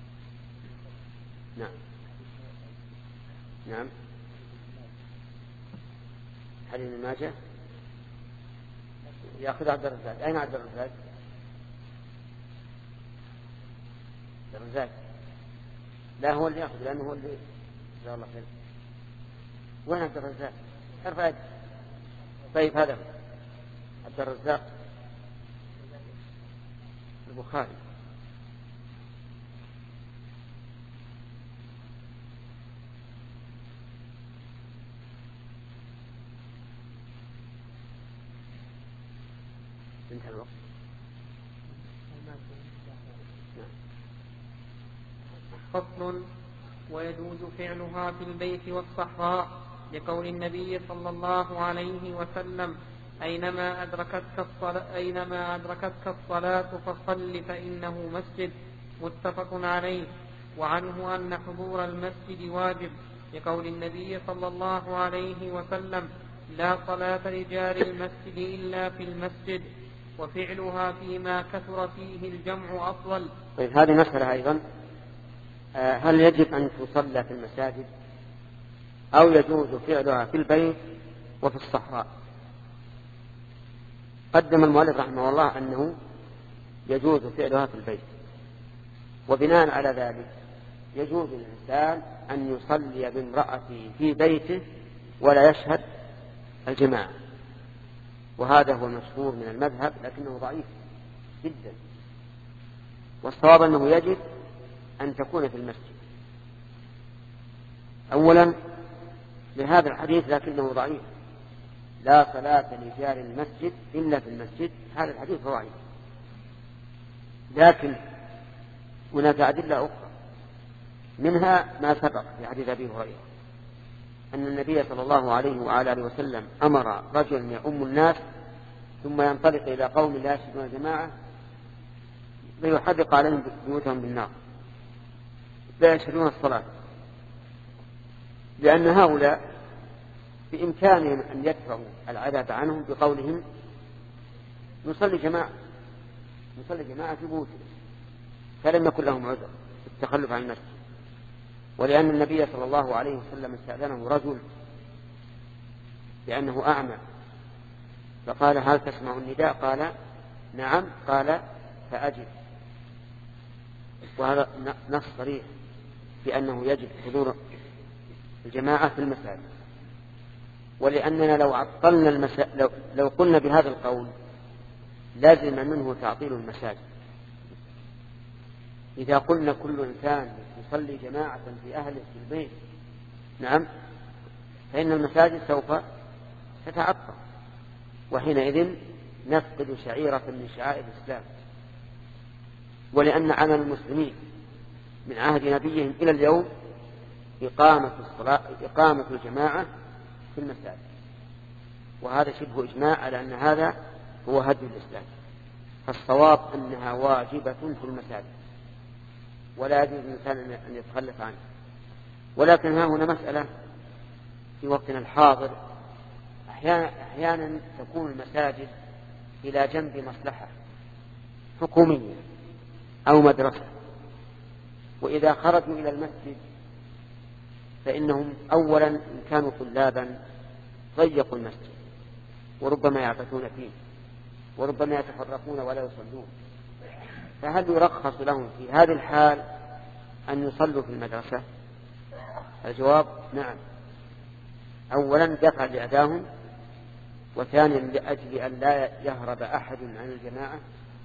نعم. نعم. حديث ابن ماجه يأخذ عبد الرزاق. أين عبد الرزاق؟ عبد الرزاق لا هو اللي يأخذ، لأنه هو اللي جزاه الله خير. وين عبد الرزاق؟ ارفع. طيب هذا عبد الرزاق البخاري. انتهى الوقت. فصل: ويجوز فعلها في البيت والصحراء، لقول النبي صلى الله عليه وسلم: أينما أدركتك الصلاة, أينما أدركتك الصلاة فصل فإنه مسجد. متفق عليه. وعنه أن حضور المسجد واجب، لقول النبي صلى الله عليه وسلم: لا صلاة لجار المسجد إلا في المسجد، وفعلها فيما كثر فيه الجمع أفضل. طيب، هذه مسألة أيضا، هل يجب أن تصلى في المساجد أو يجوز فعلها في البيت وفي الصحراء؟ قدم المؤلف رحمه الله أنه يجوز فعلها في البيت، وبناء على ذلك يجوز للإنسان أن يصلي بامرأته في بيته ولا يشهد الجماعة، وهذا هو المشهور من المذهب، لكنه ضعيف جدا. والصواب أنه يجب أن تكون في المسجد، أولا لهذا الحديث لكنه ضعيف: لا صلاة لجار المسجد إلا في المسجد. هذا الحديث ضعيف، لكن هناك أدلة أخرى، منها ما سبق في حديث أبي هريرة أن النبي صلى الله عليه وعلى آله وسلم أمر رجلا يؤم الناس ثم ينطلق إلى قوم لا يشهدون الجماعة فيحرق عليهم بيوتهم بالنار لا يشهدون الصلاة، لأن هؤلاء بإمكانهم أن يدفعوا العذاب عنهم بقولهم: نصلي جماعة نصلي جماعة في بيوتنا، فلم يكن لهم عذر التخلف عن المسجد. ولأن النبي صلى الله عليه وسلم استأذنه رجل لأنه أعمى، فقال: هل تسمع النداء؟ قال: نعم. قال: فأجب. وهذا نص صريح في أنه يجب حضور الجماعة في المساجد. ولأننا لو عطلنا المسا... لو... لو قلنا بهذا القول لازم منه تعطيل المساجد، إذا قلنا كل إنسان يصلي جماعة في أهله في البيت نعم فإن المساجد سوف تتعطل، وحينئذ نفقد شعيرة من شعائر الإسلام. ولأن عمل المسلمين من عهد نبيهم إلى اليوم إقامة الصلاة إقامة الجماعة في المساجد، وهذا شبه إجماع على أن هذا هو هدي الإسلام. فالصواب أنها واجبة في المساجد ولا يجوز الإنسان أن يتخلف عنه. ولكن ها هنا مسألة في وقتنا الحاضر، أحيانا, أحيانا تكون المساجد إلى جنب مصلحة حكومية أو مدرسة، وإذا خرجوا إلى المسجد فإنهم أولا إن كانوا طلابا ضيقوا المسجد وربما يعبثون فيه وربما يتفرقون ولا يصلون، فهل يرخص لهم في هذه الحال أن يصلوا في المدرسة؟ الجواب نعم، أولا دفع لأذاهم، وثانيا لأجل أن لا يهرب أحد عن الجماعة،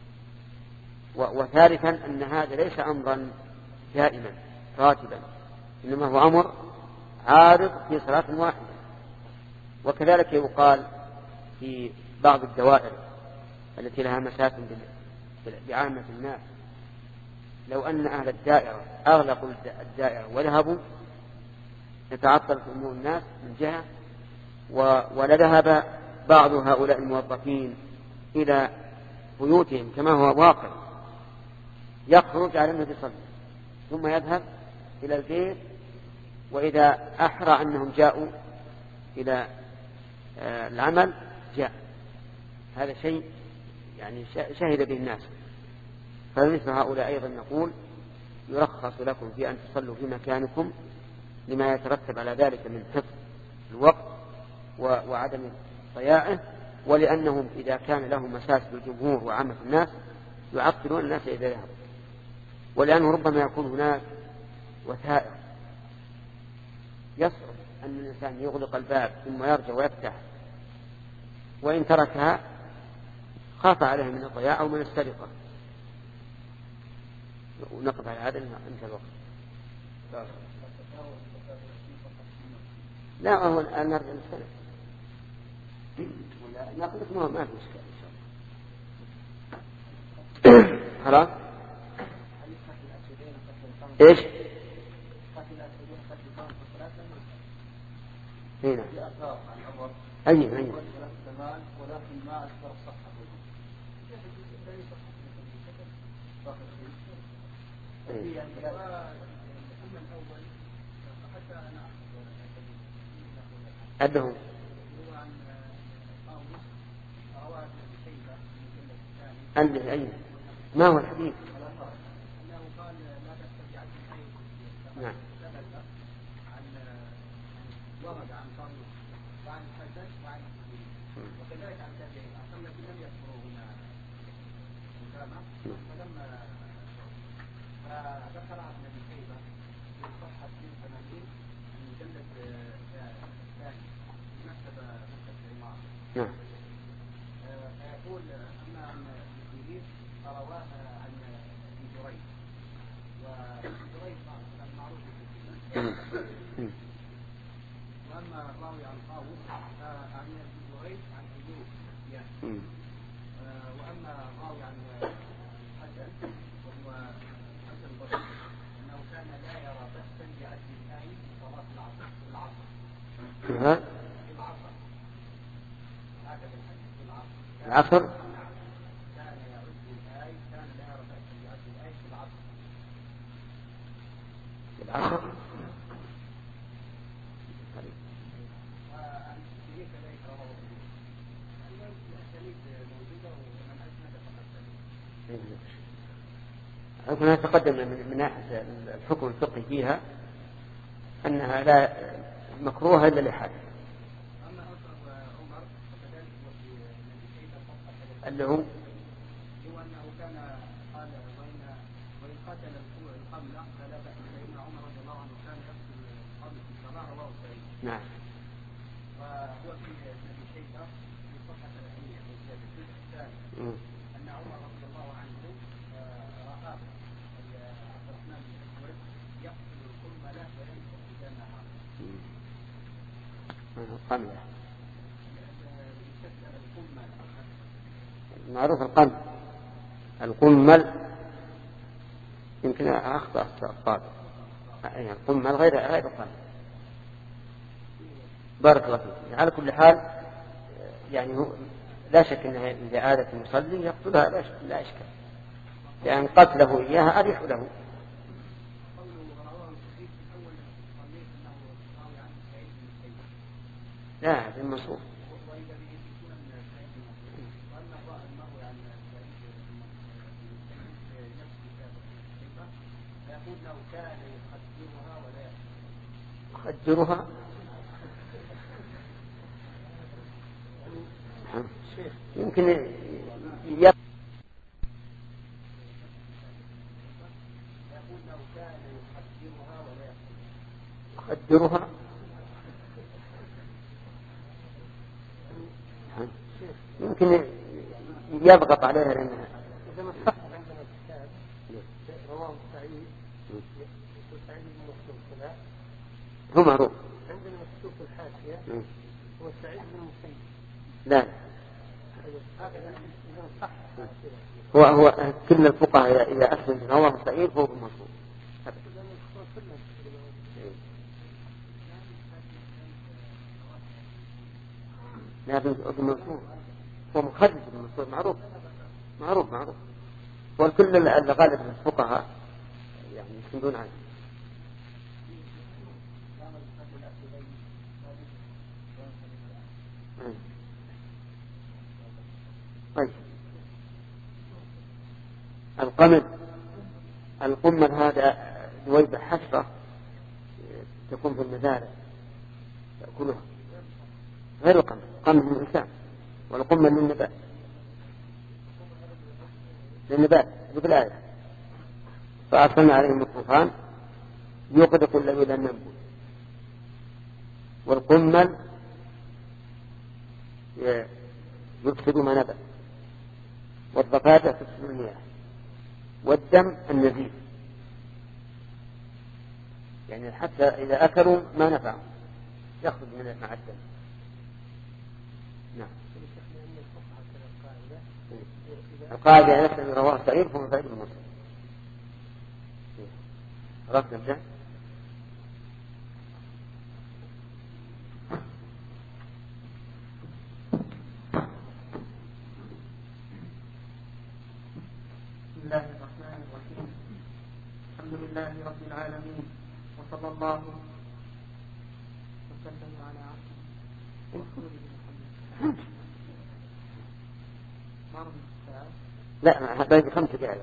وثالثا أن هذا ليس أمرا دائما راتبا، إنما هو أمر عارض في صلاة واحدة. وكذلك يقال في بعض الدوائر التي لها مساكن بعامة الناس، لو أن أهل الدائرة أغلقوا الدائرة وذهبوا يتعطل في أمور الناس من جهة، ولذهب بعض هؤلاء الموظفين إلى بيوتهم كما هو واقع، يخرج على النبي صلى الله عليه وسلم ثم يذهب إلى البيت، وإذا أحرى أنهم جاءوا إلى العمل جاء. هذا شيء يعني شهد به الناس. فمثل هؤلاء أيضا نقول يرخص لكم في أن تصلوا في مكانكم لما يترتب على ذلك من حفظ الوقت وعدم ضياعه، ولأنهم إذا كان لهم مساجد الجمهور وعامة الناس يعطلون الناس إذا ذهبوا، ولأنه ربما يكون هناك وثائق يصعب أن الإنسان يغلق الباب ثم يرجع ويفتح، وإن تركها خاف عليه من الضياع أو من السرقة. ونقف على هذا انتهى الوقت. لا هو الآن نرجع للسنة نقول لك ما ما في إشكال إن شاء الله. خلاص إيش؟ هنا أي أي ولكن ما أكثر الصحة. أدهم أنه أي ما هو الحديث؟ نعم. ورد عن طريق وعن الحجاج وعن وكذلك عن تابعين أصلا لم يذكروا هنا مكانه. فلما فذكر عن ابن شيبة في صحة اثنين وثمانين المجلد الثاني مكتب مكتب العمارة. فيقول أما أن المسلمين فرواه عن ابن جريج، وابن جريج كان معروف في وأما الراوي عن طاووس عن ابن جريج عن أيوب يعني. وأما الراوي عن حسن وهو حسن البصري أنه كان لا يرى بأسا بعد الآي في صلاة العصر في العصر في العصر هكذا الحديث في العصر العصر كان يعد الآي كان لا يرى بأسا بعد الآي في العصر في العصر هنا تقدم من ناحية الحكم الفقهي فيها أنها لا مكروهة إلا لحد اللي هو أنه كان قال وإن قتل القمل فلا بأس، فإن عمر رضي الله عنه كان يقتل القمل في الصلاة رواه سعيد. نعم. وهو في ابن شيبة في صحة الأهلية في الجزء الثاني أن عمر رضي الله عنه رآه القملة معروف القمل القمل يمكن أخطأ الطابع يعني القمل غير غير القمل. بارك الله فيك. على كل حال يعني هو لا شك أنها إذا عادت المصلي يقتلها لا إشكال لأن قتله إياها أريح له. لا هذا المنصوب. يخدرها يمكن يقول يخدرها يمكن يضغط عليها لأنها إذا ما صح عندنا الكتاب رواه سعيد سعيد بن مسلم هو معروف عندنا مكتوب في الحاشية هو سعيد بن مسلم. لا هو هو كل الفقهاء إذا أسلم رواه سعيد فهو المنصوب. لا بالمنصوب هو مخرج بالمنصوب معروف معروف معروف والكل اللي غالب الفقهاء يعني يسندون عنه. طيب القمل القمل هذا دويبة حشرة تكون في المزارع تأكلها غير القمل. القمل للإنسان والقمل للنبات للنبات بالآية فأرسلنا عليهم الطوفان يغرق الذين لم ينبت والقمل يفسد ما نبت والضفادع تفسد المياه والدم النزيف يعني حتى إذا أكلوا ما نفع يخرج من مع الدم. نعم القاعدة نفسها من رواه سعيد فهو سعيد بن مسلم. خلاص نبدأ. بسم الله الرحمن الرحيم. الحمد لله رب العالمين وصلى الله وسلم على عبده محمد. لا باقي خمسة دقائق.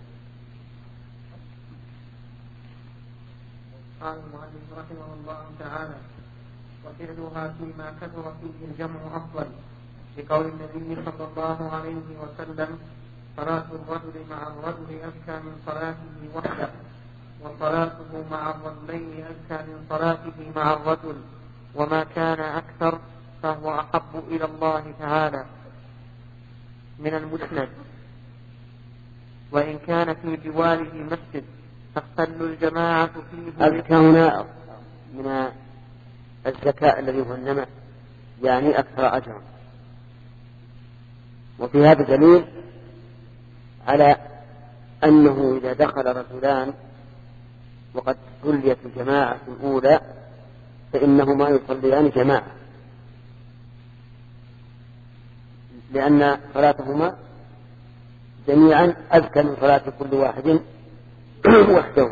قال المؤلف رحمه الله تعالى وفعلها فيما كثر فيه الجمع أفضل لقول النبي صلى الله عليه وسلم صلاة الرجل مع الرجل أزكى من صلاته وحده وصلاته مع الرجلين أزكى من صلاته مع الرجل وما كان أكثر فهو أحب إلى الله تعالى. من المسند وإن كان في جواره مسجد تختل الجماعة فيه. أزكى هنا من الزكاء الذي هو النمى يعني أكثر أجرا. وفي هذا دليل على أنه إذا دخل رجلان وقد صليت الجماعة الأولى فإنهما يصليان جماعة لأن صلاتهما جميعا أزكى من صلاة كل واحد وحده.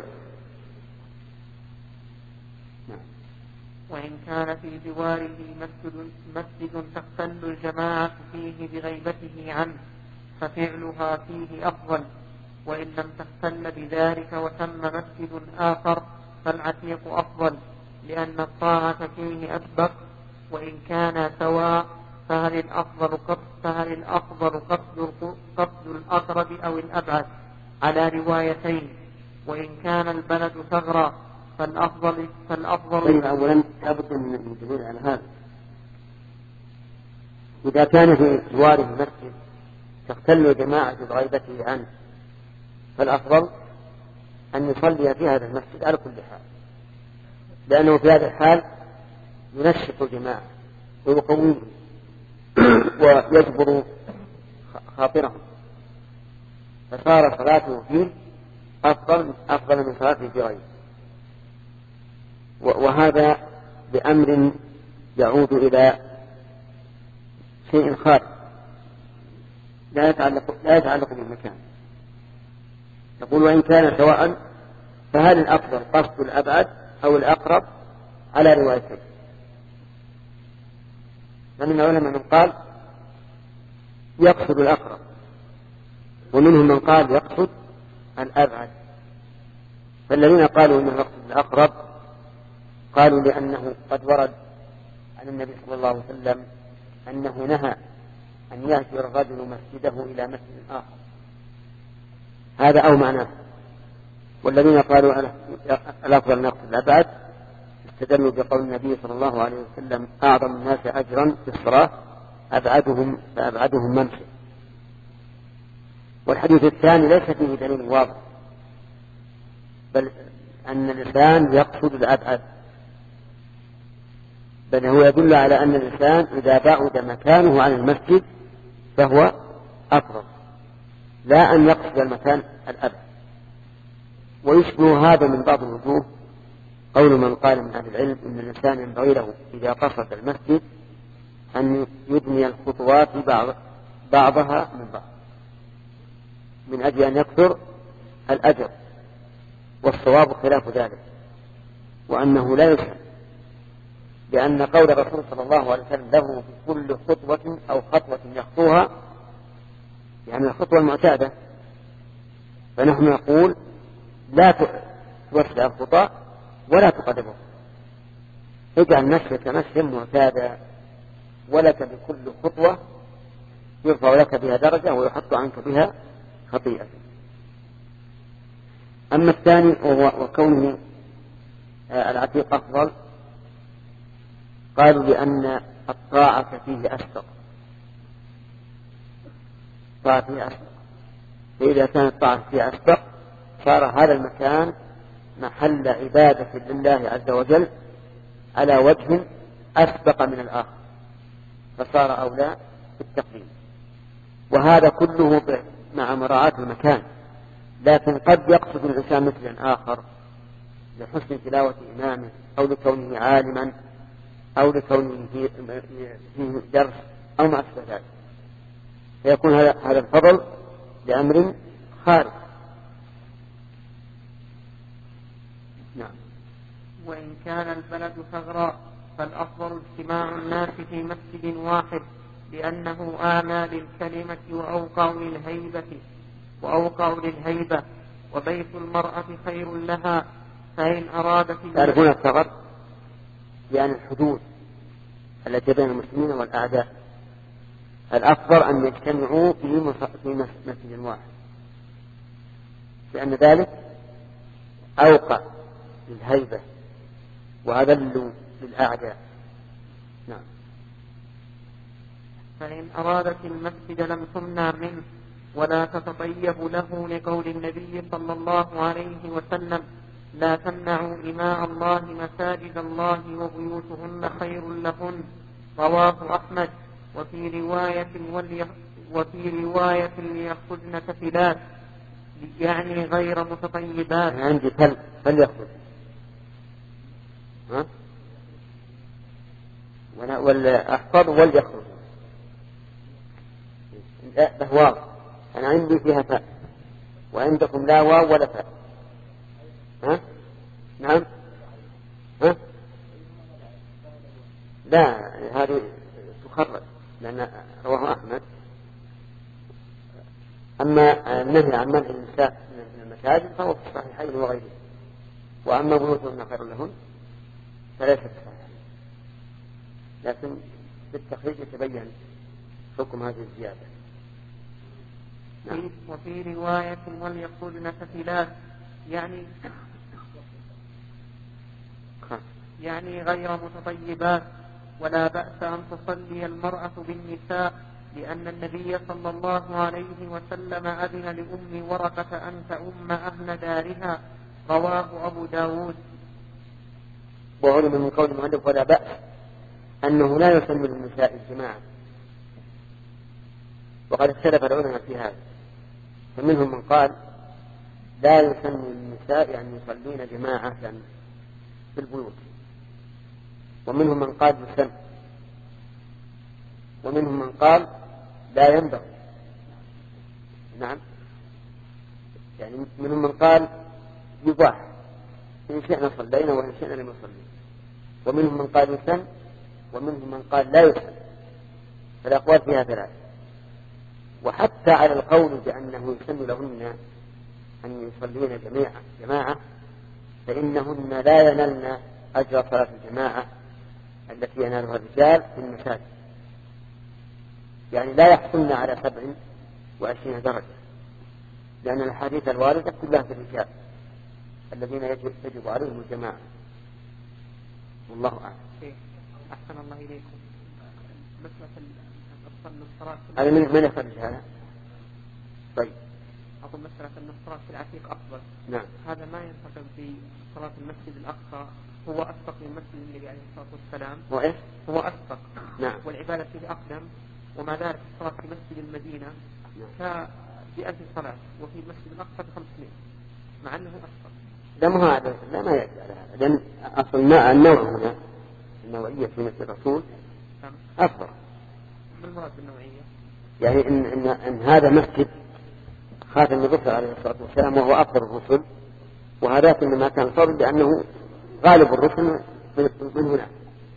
وإن كان في جواره مسجد, مسجد تختل الجماعة فيه بغيبته عنه ففعلها فيه أفضل. وإن لم تختل بذلك وتم مسجد آخر فالعتيق أفضل لأن الطاعة فيه أسبق. وإن كان سواء فهل الأفضل قصد فهل الأفضل قصد قصد الأقرب أو الأبعد على روايتين. وإن كان البلد ثغرا فالأفضل فالأفضل طيب أولا لابد من الدليل على هذا. إذا كان في جواره مسجد تختل جماعة بغيبته عنه فالأفضل أن يصلي في هذا المسجد على كل حال لأنه في هذا الحال ينشط الجماعة ويقويه ويجبر خاطرهم، فصار صلاته فيه أفضل أفضل من صلاته في غيره. وهذا بأمر يعود إلى شيء خارج لا يتعلق لا يتعلق بالمكان. يقول: وإن كان سواء فهل الأفضل قصد الأبعد أو الأقرب على روايتين؟ فمن العلماء من قال يقصد الأقرب، ومنهم من قال يقصد الأبعد. فالذين قالوا إنه يقصد الأقرب قالوا لأنه قد ورد عن النبي صلى الله عليه وسلم أنه نهى أن يهجر الرجل مسجده إلى مسجد آخر، هذا أو معناه. والذين قالوا الأفضل نقصد الأبعد استدلوا بقول النبي صلى الله عليه وسلم: أعظم الناس أجرا في الصلاة أبعدهم فأبعدهم ممشى. والحديث الثاني ليس فيه دليل واضح، بل أن الإنسان يقصد الأبعد، بل هو يدل على أن الإنسان إذا بعد مكانه عن المسجد فهو أفضل، لا أن يقصد المكان الأبعد. ويشبه هذا من بعض الوجوه قول من قال من أهل العلم إن الإنسان ينبغي له إذا قصد المسجد أن يبني الخطوات بعض بعضها من بعض من أجل أن يكثر الأجر، والصواب خلاف ذلك، وأنه لا يسلم، لأن قول الرسول صلى الله عليه وسلم له في كل خطوة أو خطوة يخطوها يعني الخطوة المعتادة، فنحن نقول لا توسع الخطى ولا تقدمه، اجعل مشيك مشيا معتادا، ولك بكل خطوة يرفع لك بها درجة ويحط عنك بها خطيئة. أما الثاني وكونه العتيق أفضل قالوا لأن الطاعة فيه أسبق، الطاعة فيه أسبق، فإذا كانت الطاعة فيه أسبق صار هذا المكان محل عبادة لله عز وجل على وجه أسبق من الآخر، فصار أولى بالتقديم. وهذا كله مع مراعاة المكان، لكن قد يقصد الإنسان مثلا آخر لحسن تلاوة إمامه أو لكونه عالما أو لكونه فيه درس أو ما أشبه ذلك، فيكون هذا الفضل لأمر خارج. نعم. وإن كان البلد ثغرا فالأفضل اجتماع الناس في مسجد واحد، لأنه آمى للكلمة وأوقع للهيبة وأوقع للهيبة وبيت المرأة خير لها، فإن أرادت تعرفون الثغر يعني الحدود التي بين المسلمين والأعداء، الأفضل أن يجتمعوا في مسجد واحد، لأن ذلك أوقع للهيبة وأذل للأعداء. نعم. فإن أرادت المسجد لم تمنع منه ولا تتطيب له، لقول النبي صلى الله عليه وسلم: لا تمنعوا إماء الله مساجد الله وبيوتهن خير لهن، رواه أحمد. وفي رواية ولي وفي رواية ليخرجن كفلات، يعني غير متطيبات. عندي فل فليخرج ها والأحفظ وليخرج ده واو، أنا عندي فيها فاء وعندكم لا واو ولا فاء. ها؟ نعم. ها؟ لا هذه تخرج لأن رواه أحمد. أما النهي عن منع النساء من المساجد فهو في الصحيحين وغيره، وأما بيوتهن خير لهن فليس في الصحيحين، لكن بالتخريج يتبين حكم هذه الزيادة. نعم. وفي رواية وليخرجن كفلات، يعني يعني غير متطيبات، ولا بأس أن تصلي المرأة بالنساء، لأن النبي صلى الله عليه وسلم أذن لأم ورقة أن تؤم أهل دارها، رواه أبو داود. وعلم من قول المؤلف ولا بأس أنه لا يسن للنساء الجماعة، وقد اختلف العلماء في هذا، فمنهم من قال لا يسن للنساء أن يصلين جماعة في البيوت، ومنهم من قال يسن، ومنهم من قال لا ينبغي. نعم، يعني منهم من قال يباح إن شئنا صلينا وإن شئنا لم نصلي، ومنهم من قال يسن، ومنهم من قال لا يسن. فالأقوال فيها ثلاث. وحتى على القول بأنه يسن لهن أن يصلين جميعا جماعة فإنهن لا ينلن أجر صلاة الجماعة التي ينالها الرجال في المساجد، يعني لا يحصلن على سبع وعشرين درجة، لأن الحديث الواردة كلها في الرجال الذين يجب, يجب عليهم الجماعة. والله أعلم. أحسن الله إليكم. مسألة الصلاة هذا من من يخرج هذا؟ طيب. أقول مسألة أن الصلاة في العتيق أفضل. نعم. هذا ما ينتقل في صلاة المسجد الأقصى، هو أسبق من مسجد النبي عليه الصلاة والسلام. هو إيش؟ هو أسبق. نعم. والعبادة فيه أقدم، وما ذلك الصلاة في مسجد المدينة نعم. بألف صلاة، وفي المسجد الأقصى بخمسمائة، مع أنه أسبق. لا ما هذا لا ما يجعل هذا، لأن أصل النوع هنا النوعية في مسجد الرسول أفضل. ما المراد بالنوعية؟ يعني إن, إن, إن هذا مسجد خاتم الرسل عليه الصلاة والسلام وهو أفضل الرسل، وهذا إنما كان فضل لأنه غالب الرسل من هنا.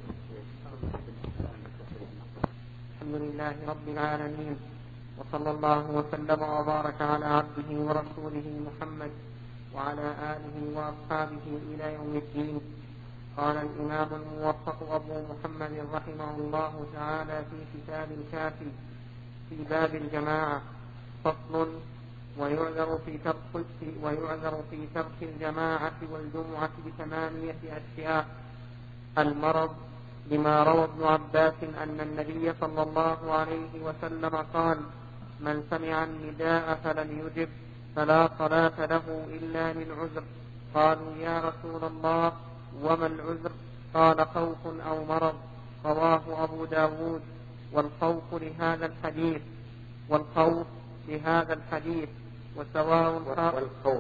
الحمد لله رب العالمين، وصلى الله وسلم وبارك على عبده ورسوله محمد وعلى آله وأصحابه إلى يوم الدين. قال الإمام الموفق أبو محمد رحمه الله تعالى في كتاب الكافي في باب الجماعة: فصل: ويعذر في ترك ويعذر في ترك الجماعة والجمعة بثمانية أشياء: المرض، لما روى ابن عباس أن النبي صلى الله عليه وسلم قال: من سمع النداء فلم يجب فلا صلاة له إلا من عذر. قالوا: يا رسول الله وما العذر؟ قال: خوف أو مرض. رواه أبو داود. والخوف لهذا الحديث والخوف لهذا الحديث وسواء والخوف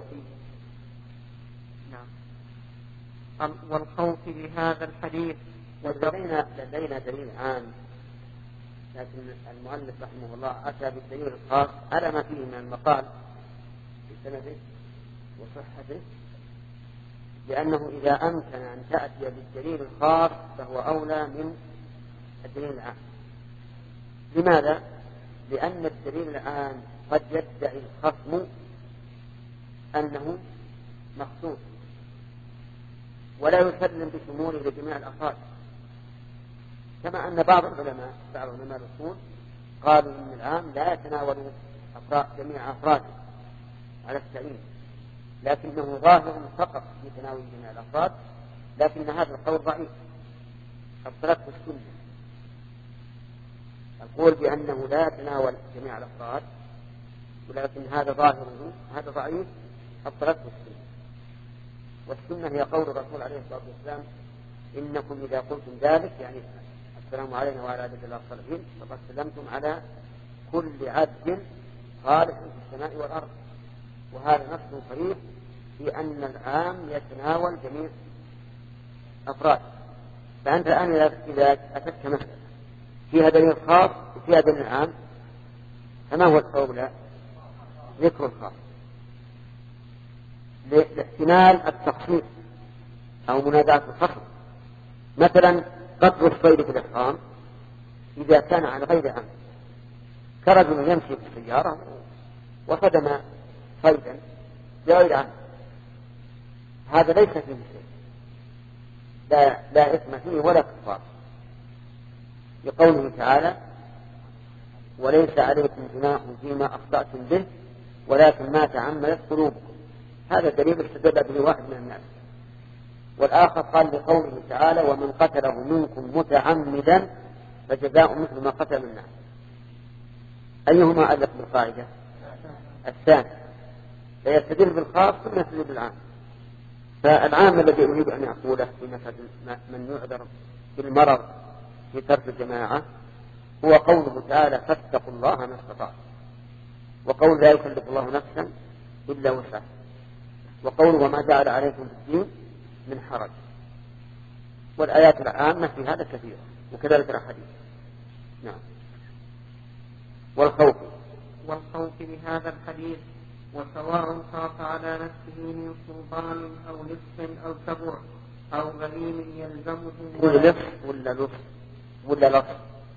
نعم والخوف لهذا الحديث. لدينا لدينا دليل عام، لكن المؤلف رحمه الله أتى بالدليل الخاص على ما فيه من المقال بسنده وصحته، لأنه إذا أمكن أن تأتي بالدليل الخاص فهو أولى من الدليل العام. لماذا؟ لأن الدليل العام قد يدعي الخصم أنه مخصوص ولا يسلم بشموله لجميع الأفراد، كما أن بعض العلماء بعض علماء الأصول قالوا إن العام لا يتناول أفراد جميع أفراده على التعيين، لكنه ظاهر فقط في تناول جميع الأفراد، لكن هذا القول ضعيف. الصلاة السنة القول بأنه لا يتناول جميع الأفراد، ولكن هذا ظاهره هذا ضعيف. الصلاة السنة، والسنة هي قول الرسول عليه الصلاة والسلام: إنكم إذا قلتم ذلك، يعني السلام علينا وعلى عباد الله الصالحين، فقد سلمتم على كل عبد خالق في السماء والأرض. وهذا نص صريح في أن العام يتناول جميع أفراد. فأنت الآن إذا أتت مسألة فيها دليل خاص وفيها دليل عام، فما هو الأولى؟ ذكر الخاص لاحتمال التخصيص أو مناداة الخصم. مثلا قتل الصيد في الإحرام إذا كان على غير عام، كرجل يمشي بالسيارة وصدم صيدا بغير عام، هذا ليس فيه شيء، لا, لا إثم فيه ولا كفار، لقوله تعالى: وليس عليكم جناح فيما أخطأتم به ولكن ما تعمدت قلوبكم. هذا دليل استدل به واحد من الناس. والآخر قال لقوله تعالى: ومن قتله منكم متعمدا فجزاء مثل ما قتل الناس. أيهما ألف بالقاعدة؟ الثاني، فيستدل بالخاص ثم يستدل بالعام. فالعام الذي أريد أن أقوله في مثل من يعذر بالمرض في ترك الجماعة هو قوله تعالى فاتقوا الله ما استطعتم، وقول لا يكلف الله نفسا إلا وسعها، وقول وما جعل عليكم في الدين من حرج. والآيات العامة في هذا كثيرة، وكذلك الأحاديث. نعم. والخوف والخوف بهذا الحديث وسواء خاف على نفسه من سلطان أو لص أو كبر أو غريم يلزمه كل لص ولا لص ولا لص؟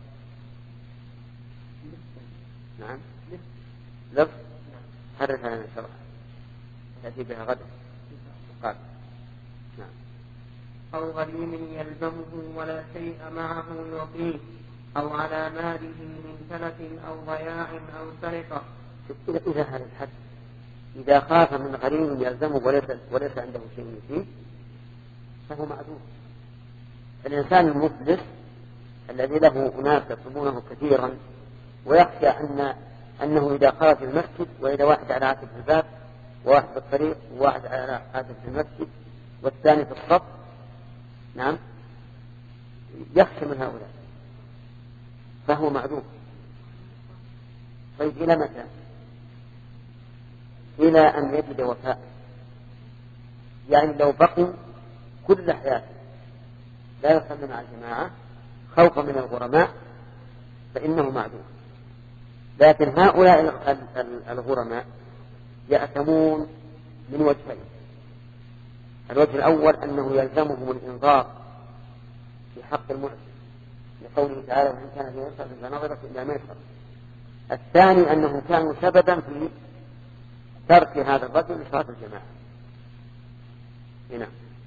نعم لص. حرف لنا شرح تأتي بها غدا. قال نعم. أو غريم يلزمه ولا شيء معه يعطيه أو على ماله من تلف أو ضياع أو سرقة. إذا هذا الحد إذا خاف من غريم يلزمه وليس, وليس عنده شيء فيه فهو معذور. الإنسان المفلس الذي له أناس يطلبونه كثيرا ويخشى أن أنه إذا خرج في المسجد وإذا واحد على عاتب الباب وواحد في الطريق وواحد على عاتب في المسجد والثاني في الصف، نعم، يخشى من هؤلاء فهو معذور. طيب إلى متى؟ إلى أن يجد وفاء، يعني لو بقي كل حياته لا يصلي مع الجماعة خوفا من الغرماء فإنه معذور. لكن هؤلاء الغرماء يأثمون من وجهين. الوجه الأول أنه يلزمهم الإنذار في حق المعسر لقوله تعالى وإن كان في ميسر فنظرة إلى ميسر. الثاني أنهم كانوا سببا في ترك هذا الرجل لصلاة الجماعة. هنا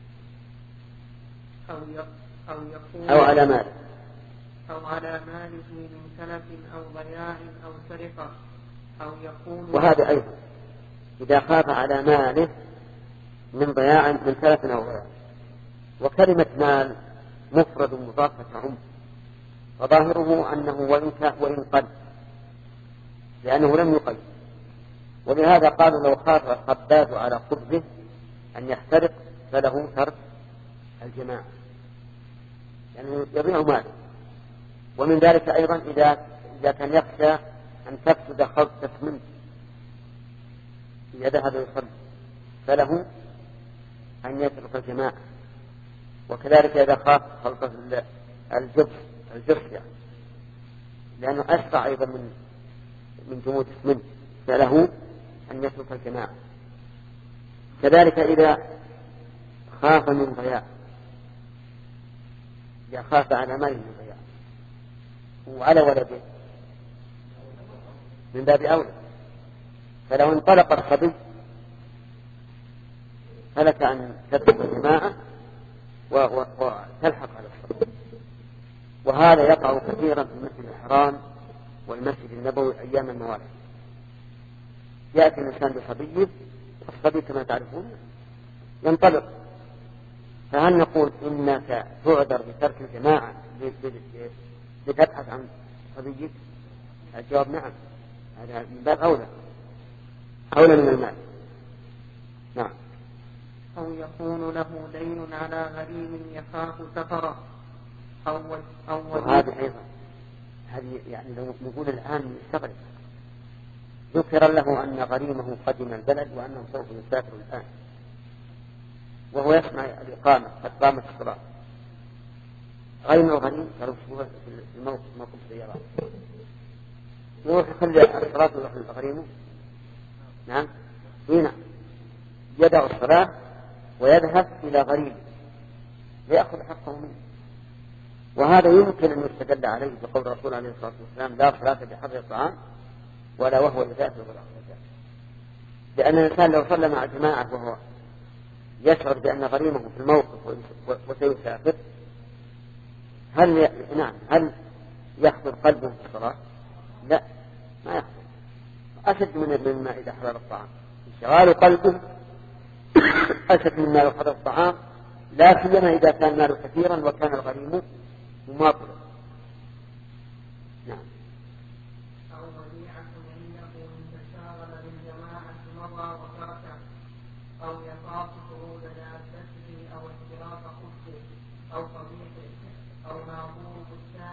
أو, أو, يكون أو على ماله أو على ماله من تلف أو ضياع أو سرقة أو يكون. وهذا أيضا إذا خاف على ماله من ضياع من تلف أو ضياع. وكلمة مال مفرد مضافة عم، وظاهره أنه وإن قل لأنه لم يقل. ولهذا قالوا لو خاف الخباز على خبزه أن يحترق فله ترك الجماعة يعني يضيع ماله. ومن ذلك أيضا إذا إذا كان يخشى أن تفسد خلطة منه إذا ذهب يصلي فله أن يترك الجماعة. وكذلك إذا خاف خلطة الجبس الجبس يعني لأنه أسرع أيضا من من جمود منه فله أن يترك الجماعة. كذلك إذا خاف من ضياع، إذا خاف على ماله من ضياع وعلى ولده من باب أولى. فلو انطلق الصبي فلك أن تترك الجماعة وتلحق على الصبي. وهذا يقع كثيرا في المسجد الحرام والمسجد النبوي أيام الموالد. يأتي الإنسان بصبيه والصبي كما تعرفون ينطلق، فهل نقول إنك تعذر بترك الجماعة لتبحث عن صبيك؟ الجواب نعم، هذا من باب أولى أولى من المال. نعم. أو يكون له دين على غريم يخاف سفره أو أو وهذا أيضا هذه يعني لو نقول الآن يستغرب. ذكر له أن غريمه قدم البلد وأنه سوف يسافر الآن وهو يسمع الإقامة قد قامت الصلاة. غير الغريم قالوا في الموقف موقف السيارات يروح يخلي الصلاة ويروح لغريمه. نعم هنا يدع الصلاة ويذهب إلى غريم ليأخذ حقه منه. وهذا يمكن أن يستدل عليه بقول الرسول عليه الصلاة والسلام لا صلاة بحضر الطعام ولا وهو يسافر ولا يسافر. لأن الإنسان لو صلى مع جماعة وهو يشعر بأن غريمه في الموقف وسيسافر هل ي... نعم هل يحضر قلبه في الصلاة؟ لا ما يحضر. أشد من مما إذا حضر الطعام. انشغال قلبه أشد مما لو حضر الطعام، لا سيما إذا كان ماله كثيرا وكان الغريم مماطلا. نعم. أو وديعة عنده إن تشاغل بالجماعة مضى وتركه أو يخاف خروج دابته أو اختلاط خبزه أو قبيحه أو ناظور بستان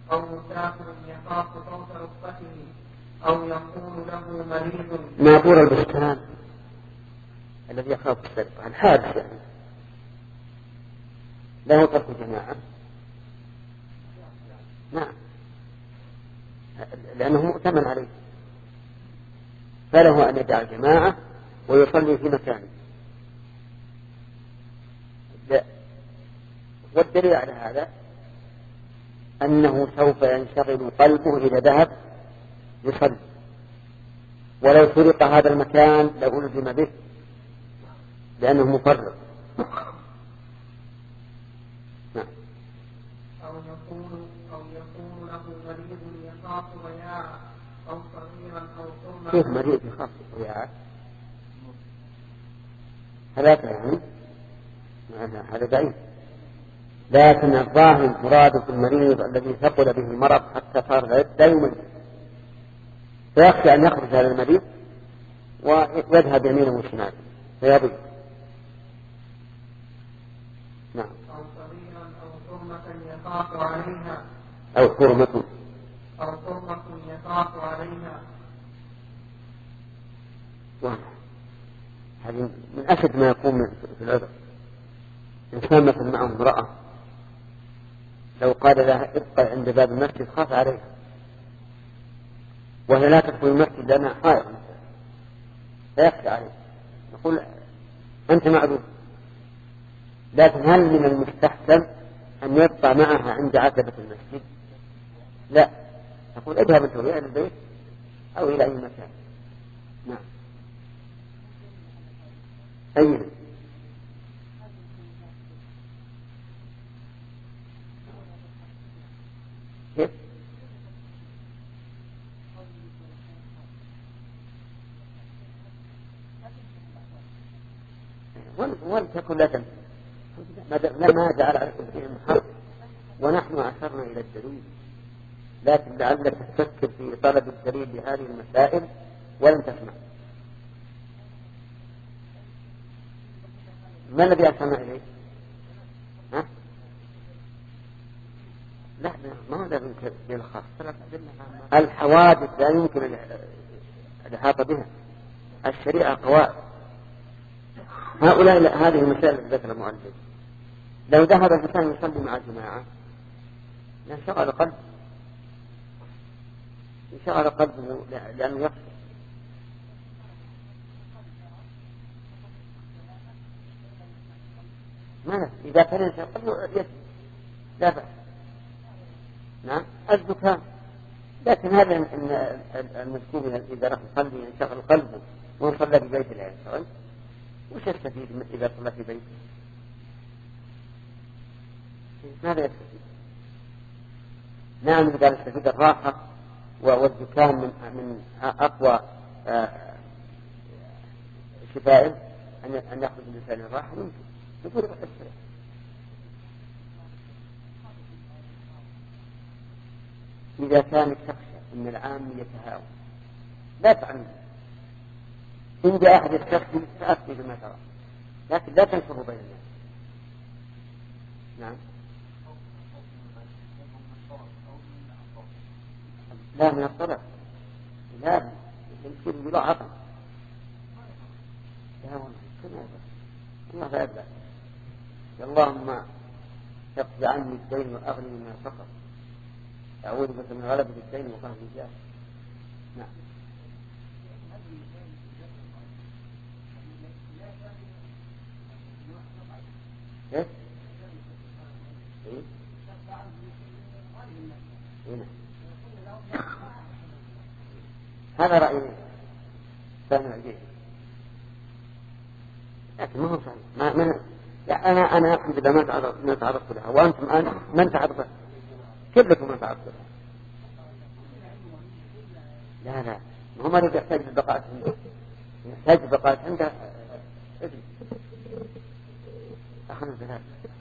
أو مسافر يخاف فوت ركبته أو يقول له مريض. ناظور البستان الذي يخاف السرقة الحادث يعني له ترك جماعة. نعم لأنه مؤتمن عليه فله أن يدع الجماعة ويصلي في مكانه. والدليل على هذا أنه سوف ينشغل قلبه إذا ذهب يصلي، ولو سرق هذا المكان لألزم به لأنه مفرط. نعم. أو يقول أو يقول له مريض يخاف ضياعه أو صغيرا أو حرما. كيف مريض يخاف ضياعه؟ هلاك يعني هذا بعيد، لكن الظاهر مراد في المريض الذي ثقل به المرض حتى صار لا يميز، فيخشى أن يخرج هذا المريض ويذهب يمينه وشماله فيضيع. نعم. أو صغيرا أو حرمة يخاف عليها. أو حرمة أو حرمة يخاف عليها. هذه من أشد ما يكون في العذر. إنسان مثل معه امرأة لو قال لها ابقى عند باب المسجد خاف عليها وهي لا تدخل المسجد لأنها حائض فيخشى عليه، يقول أنت معذور. لكن هل من المستحسن أن يبقى معها عند عتبة المسجد؟ لا، تقول اذهب أنت إلى البيت أو إلى أي مكان. نعم. أين؟ كيف؟ ولتكن لا تنسى ما جعل عليكم فيهم حرب ونحن أشرنا إلى الدليل، لكن لعلك تفكر في طلب الدليل لهذه المسائل ولن تسمع. ما الذي أسمع إليه؟ ها؟ لا ما هذا من الخاص. الحوادث لا يمكن الإحاطة بها، الشريعة قواعد. هؤلاء هذه المسائل التي ذكر المؤلف لو ذهب الإنسان يصلي مع الجماعة انشغل قلبه انشغل قلبه لأنه يخشى. ما إذا كان ينشغل قلبه يسجد لا بأس. نعم الزكاة، لكن هذا المسكين إذا راح يصلي ينشغل قلبه ويصلى في بيت لا ينشغل وش يستفيد إذا صلى في بيته؟ ماذا يستفيد؟ نعم إذا يستفيد الراحة والزكام من من أقوى شفائه أن يأخذ الإنسان الراحة ممكن يقول السلام. إذا كانت تخشى أن العام يتهاوى لا تعمل، إن جاء أحد يستخدم فأفتي بما ترى، لكن لا تنشروا بين الناس. نعم. لا من الطلب، لا يمكن بلا عطل. لا والله الله لا يبلغ. اللهم اقض عني الدين وأغني من الفقر، أعوذ بك من غلبة الدين وقهر الرجال. نعم. إيه؟ إيه؟ هنا. هذا رأيي سامع جيد، لكن ما هو صحيح. ما ما لا أنا أنا الحمد لله ما تعرض ما تعرضت لها، وأنتم الآن من تعرض كلكم من تعرض لها. لا لا ما هو مريض يحتاج البقاء عنده، يحتاج البقاء عنده. أخذنا ثلاثة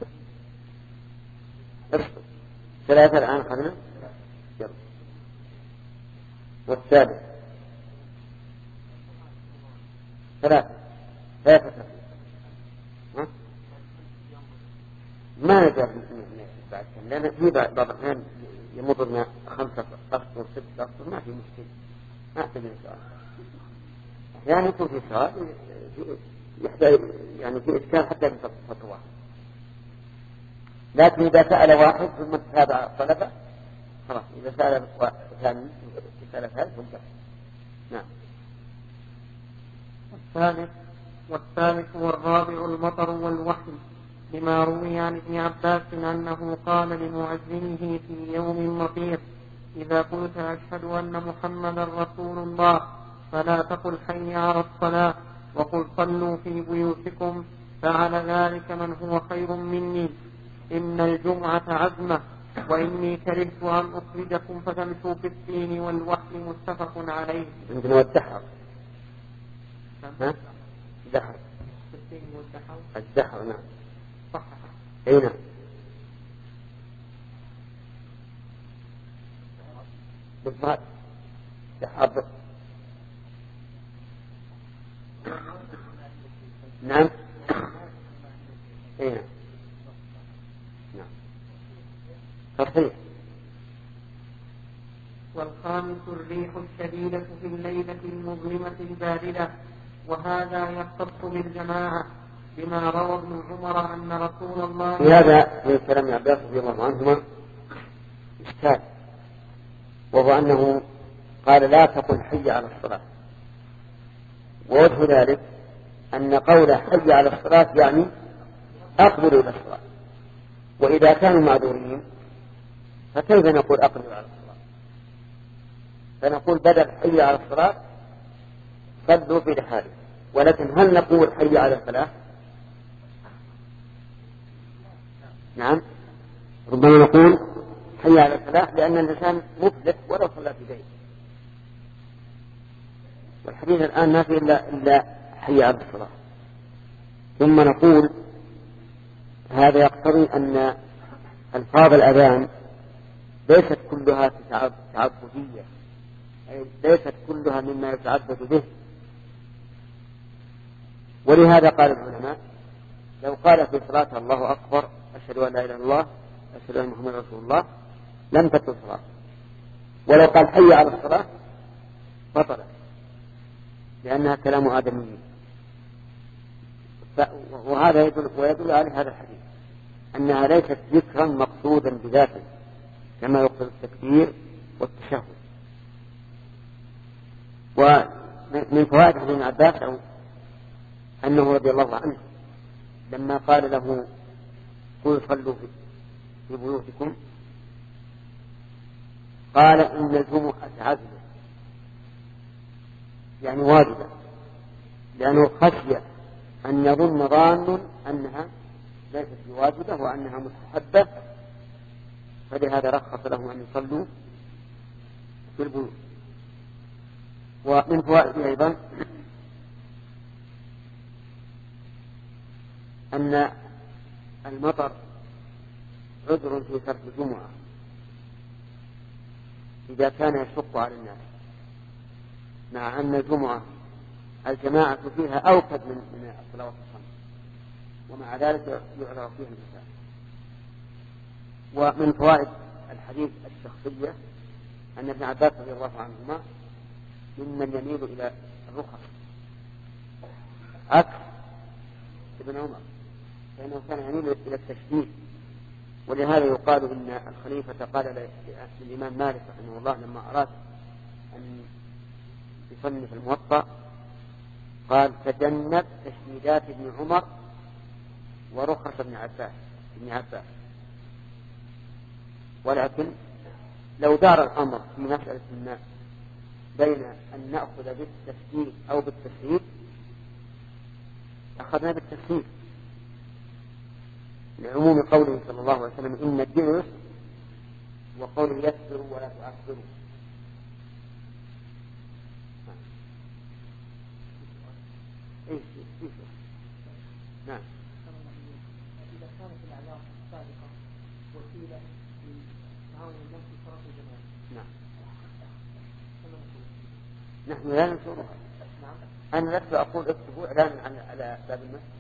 ارسل ثلاثة الآن أخذنا يلا. والسابع ثلاثة ثلاثة ها؟ ما نجاب بعد لأن في بعض الأحيان يمر من خمسة أسطر ستة أسطر ما في مشكلة، ما أحتاج سؤال. أحيانا يكون في سؤال يحتاج يعني في إشكال حتى من فتوى، لكن إذا سأل واحد ثم تتابع الطلبة خلاص، إذا سأل ثاني سأل ثالث ثم نعم. والثالث والثالث والرابع المطر والوحي، لما روي عن ابن عباس أنه قال لمؤذنه في يوم مطير: إذا قلت أشهد أن محمدا رسول الله فلا تقل حي على الصلاة وقل صلوا في بيوتكم، فعل ذلك من هو خير مني، إن الجمعة عزمة، وإني كرهت أن أخرجكم فتمشوا في الدين والوحي. متفق عليه. عندنا الدحر ها؟ الدحر الدحر نعم صح. أي نعم. بالضبط دحر نعم. أي نعم نعم صحيح. والخامس الريح الشديدة في الليلة المظلمة الباردة، وهذا يختص بالجماعة بما روى ابن عمر أن رسول الله في هذا من كلام عباس رضي الله عنهما إشكال، وهو أنه قال لا تقل حي على الصلاة، ووجه ذلك أن قول حي على الصلاة يعني أقبلوا إلى الصلاة، وإذا كانوا معذورين فكيف نقول أقبلوا على الصلاة؟ فنقول بدل حي على الصلاة صلوا في رحالهم، ولكن هل نقول حي على الفلاح؟ نعم ربما نقول حي على الفلاح لأن الإنسان مفلح ولو صلى في بيته، والحديث الآن ما في إلا, إلا حي على الصلاة. ثم نقول هذا يقتضي أن ألفاظ الأذان ليست كلها تعبدية، أي ليست كلها مما يتعبد به، ولهذا قال العلماء لو قال في صلاة الله أكبر أشهد أن لا إله إلا الله أشهد أن محمدا رسول الله لم تكن صلاة، ولو قال حي على الصلاة بطلت لأنها كلام آدمي. وهذا يدل ويدل على هذا الحديث أنها ليست ذكرا مقصودا بذاته كما يقصد التكبير والتشهد. ومن فوائد ابن عباس أنه رضي الله عنه لما قال له قل صلوا في بيوتكم قال إن الجمعة عزمة يعني واجبة، لأنه خشي أن يظن ظان أنها ليست بواجبة وأنها مستحبة، فلهذا رخص لهم أن يصلوا في البيوت. ومن فوائد أيضا أن المطر عذر في ترك الجمعة إذا كان يشق على الناس، مع أن الجمعة الجماعة فيها أوكد من الصلوات الخمس، ومع ذلك يعذر فيها النساء. ومن فوائد الحديث الشخصية أن ابن عباس رضي الله عنهما ممن يميل إلى الرخص عكس ابن عمر، فإنه كان يميل إلى التشديد. ولهذا يقال إن الخليفة قال للإمام مالك رحمه الله لما أراد أن يصنف الموطأ قال تجنب تشديدات ابن عمر ورخص ابن عباس ابن عباس ولكن لو دار الأمر في مسألة ما بين أن نأخذ بالتسهيل أو بالتسهيل أخذنا بالتسهيل لعموم قوله صلى الله عليه وسلم إن الدين يسر، وقوله يسروا ولا تعسروا. إيه إيه نعم. إذا كانت الأعلام السابقة وسيلة لتعاون الناس في صلاة الجماعة. نعم. نحن لا ننشرها. نعم. أنا لست أقول اكتبوا إعلانا على باب المسجد،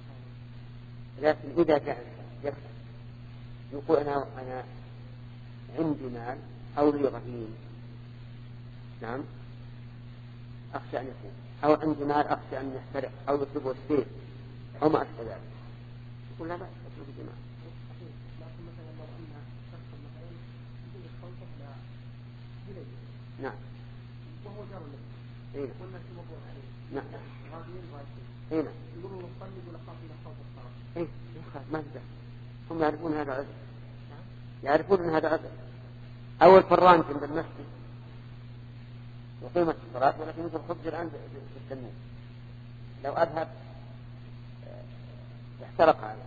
لكن إذا كان يقول أنا أنا عندي مال أو لي رهين، نعم، أخشى أن يكون، أو عندي مال أخشى أن يحترق أو يطلبه السيف أو ما أشبه ذلك، يقول لا بأس أترك الدماء. لكن مثلا لو أن شخص مثلا يجي يخلطه لا جلد، نعم، وهو جار له، إيه، والناس يمرون عليه، نعم، غاديين غاديين، إيه، نعم، يقولون له صلي ولا خاف إلى خوف الصلاة. إيه، يخاف ما تدري، هم يعرفون هذا عذر، يعرفون أن هذا عذر. أول فران عند المسجد وقيمة الصلاة، ولكن يمكن الخبز الآن في التنور، لو أذهب احترق هذا.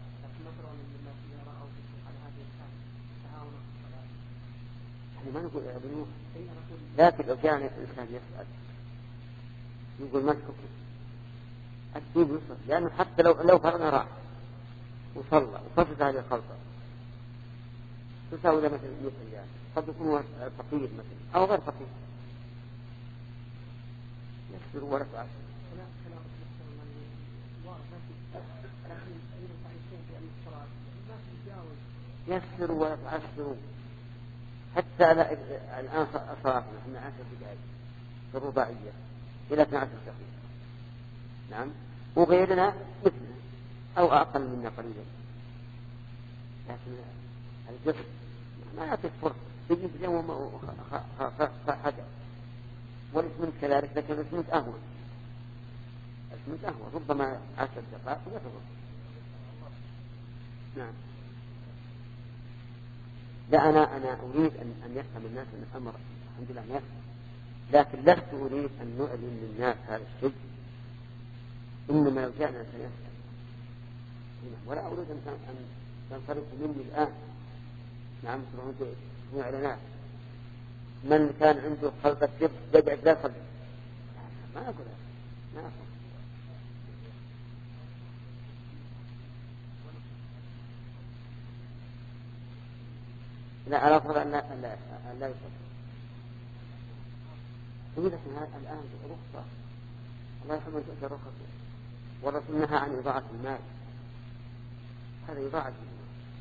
يعني ما نقول يا بنوح، لكن لو كان الإنسان يسأل يقول ما الحكم؟ الدين يصل، لأنه حتى لو لو فرنا راح وصلى وفسد هذه الخلطة تساوي له مثل مثل يعني قد يكون هو فقير مثلا أو غير فقير، يسر ولا تعسر. يسر ولا تعسروا، حتى الآن صارنا احنا عشر دقائق في الرباعية إلى اثني عشر دقيقة، نعم، وغيرنا مثلنا أو أقل منا قليلا، لكن الجسد ما يعطيك فرصة تجيب اليوم حاجة، والاسمنت كذلك، لكن الاسمنت أهون، الاسمنت أهون ربما عشر دقائق ويخلص. نعم، لا أنا أنا أريد أن أن يفهم الناس أن الأمر الحمد لله يفهم، لكن لست أريد أن نعلن للناس هذا الشيء، إنما لو جاءنا سنسأل، ولا أريد أن أن تنصرفوا مني الآن. نعم، تكون إعلانات من كان عنده خلطة شرب يقعد لا يصلي، ما أقول هذا، ما أقول. لا على فرض أن لا أن لا يصلي، يقول لك الآن رخصة، الله يحمل تلك الرخص، والرسول نهى عن إضاعة المال، هذا إضاعة المال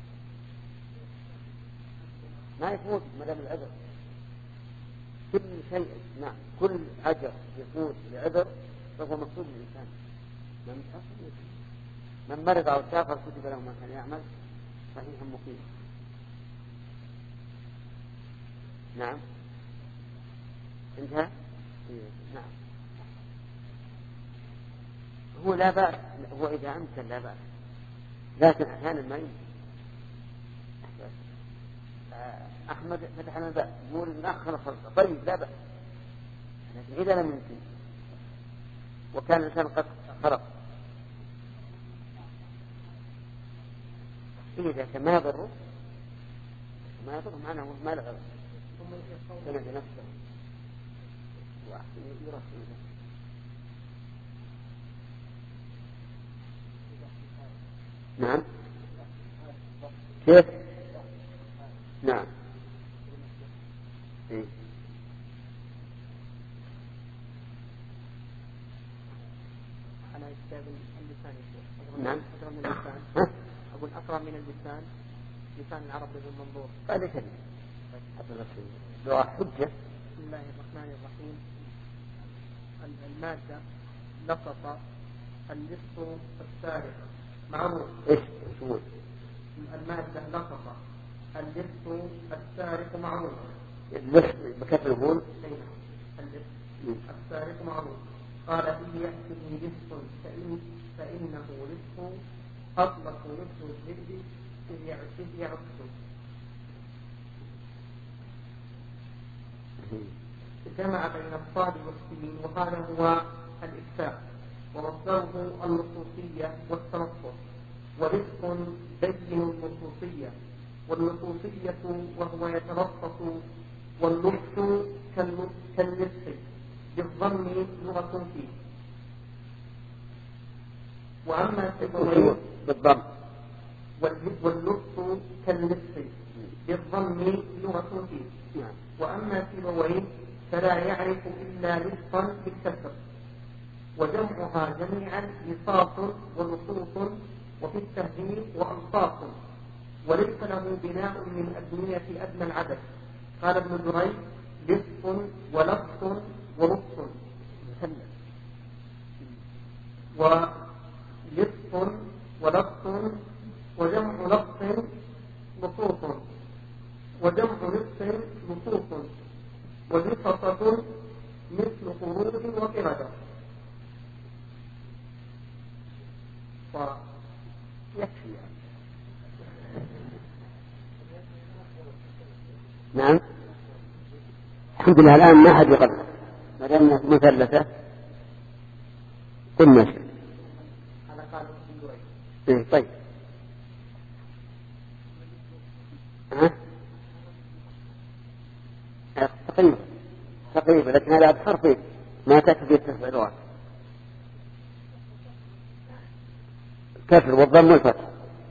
ما يفوت مدام العذر، كل شيء، نعم، كل أجر يفوت لعذر فهو مقصود للإنسان. من من مرض أو سافر كتب له ما كان يعمل صحيحا مقيما. نعم، انتهى. نعم، هو لا بأس، هو إذا أمكن لا بأس، لكن أحيانا ما يمكن. أحمد فتح لنا الباب يقول نأخر الخلطة، طيب لا بأس، لكن إذا لم يمكن وكان الإنسان قد خرق إذا كان ما يضره ما يضره معناه ما له غير سمع بنفسه وأحسن يرسل. نعم، كيف؟ نعم، إيه؟ على كتاب اللسان يقول نعم، أقرب من اللسان، أقول أقرب من اللسان، لسان العرب بالمنظور. هذا كلمة لو حجة. بسم الله الرحمن الرحيم. المادة لصق اللص السارق معروف. إيش شو؟ المادة لصق اللص السارق معروف. اللص بكثر الغول. اللص السارق معروف. قال إن يأتي لص فإن فإنه لص أطلق لص الذئب إذ يعكس. جمع بين الصاد والسين، وهذا هو الإكفاء، ومصدره اللصوصية والتنصر، ورزق بين اللصوصية واللصوصية وهو يتلصص، واللص كاللص بالضم لغة فيه. وأما سبويه بالضم، واللص كاللص بالضم لغة فيه. وأما سبويه فلا يعرف إلا لصا بالكسر، وجمعها جميعا لصاص ولصوص، وفي التهذيب وألصاص، وليس له بناء من أبنية أدنى العدد. قال ابن دريد لص ولص ولص ولص ولص وجمع لص لصوص وجمع لص لصوص ولصصة مثل خروج وقردة. ويكفي. نعم الحمد لله الآن ما حد يقرأ ما دامنا مثلثة كل ماشي. إيه طيب ها تقريبا تقريبا لكن هذا بحرفين ما تكفي التسع لغات الكسر والضم والفتح.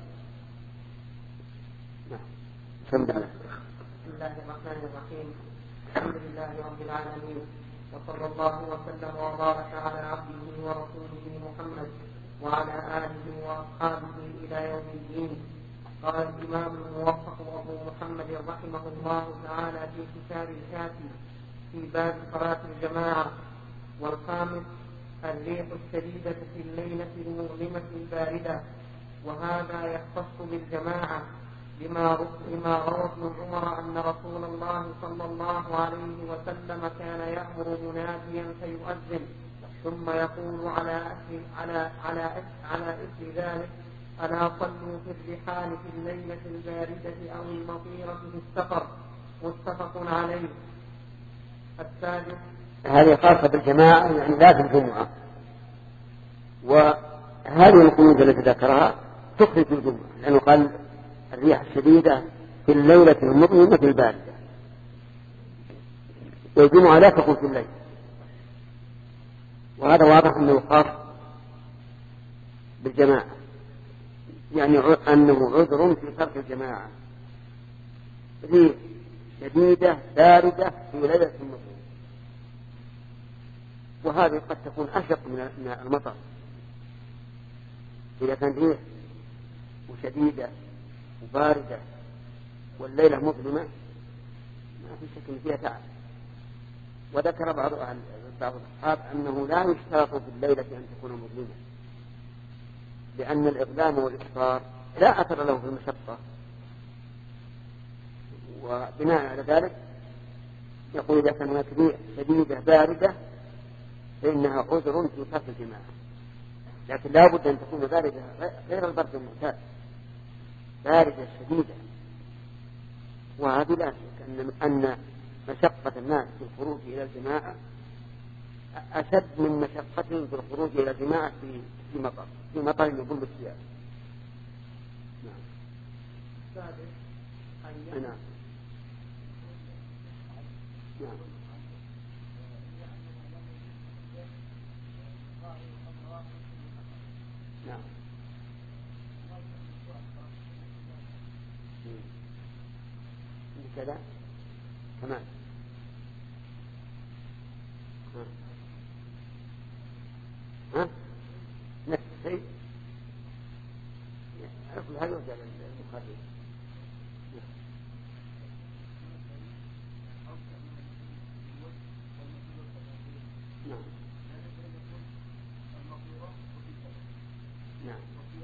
بسم الله الرحمن الرحيم. الحمد لله رب العالمين وصلى الله وسلم وبارك على عبده ورسوله محمد وعلى آله وأصحابه إلى يوم الدين. قال الإمام الموفق أبو محمد رحمه الله تعالى في كتاب الكافي في باب صلاة الجماعة: والخامس الريح الشديدة في الليلة المظلمة الباردة، وهذا يختص بالجماعة لما لما روى ابن عمر أن رسول الله صلى الله عليه وسلم كان يأمر مناديا فيؤذن ثم يقول على أثر على على على إثر ذلك: ألا صلوا في الرحال في الليلة الباردة أو المطيرة في السفر. متفق عليه. الثالث هذه خاصة بالجماعة يعني لا في الجمعة، وهذه القيود التي ذكرها تخرج الجمعة لأنه قال الريح الشديدة في الليلة المظلمة الباردة، والجمعة لا تكون في الليل، وهذا واضح أنه خاص بالجماعة يعني أنه عذر في ترك الجماعة. ريح شديدة باردة في ليلة المظلمة، وهذه قد تكون أشق من المطر. إذا كان ريح وشديدة وباردة والليلة مظلمة ما في شك فيها تعب. وذكر بعض بعض الأصحاب أنه لا يشترط في الليلة أن تكون مظلمة، لأن الإظلام والإبصار لا أثر له في المشقة، وبناء على ذلك يقول إذا كان هناك ريح شديدة باردة فإنها عذر في ترك الجماعة، لكن لا بد أن تكون باردة غير البرد المعتاد، باردة شديدة. وهذه لا شك أن أن مشقة الناس في الخروج إلى الجماعة أشد من مشقتهم في الخروج إلى الجماعة في في مطر في مطر يبل الثياب. نعم. نعم. نعم. نعم. كذا كمان ها, ها؟ نفس الشيء أقول هل يرجع للمخرج. نعم. نعم.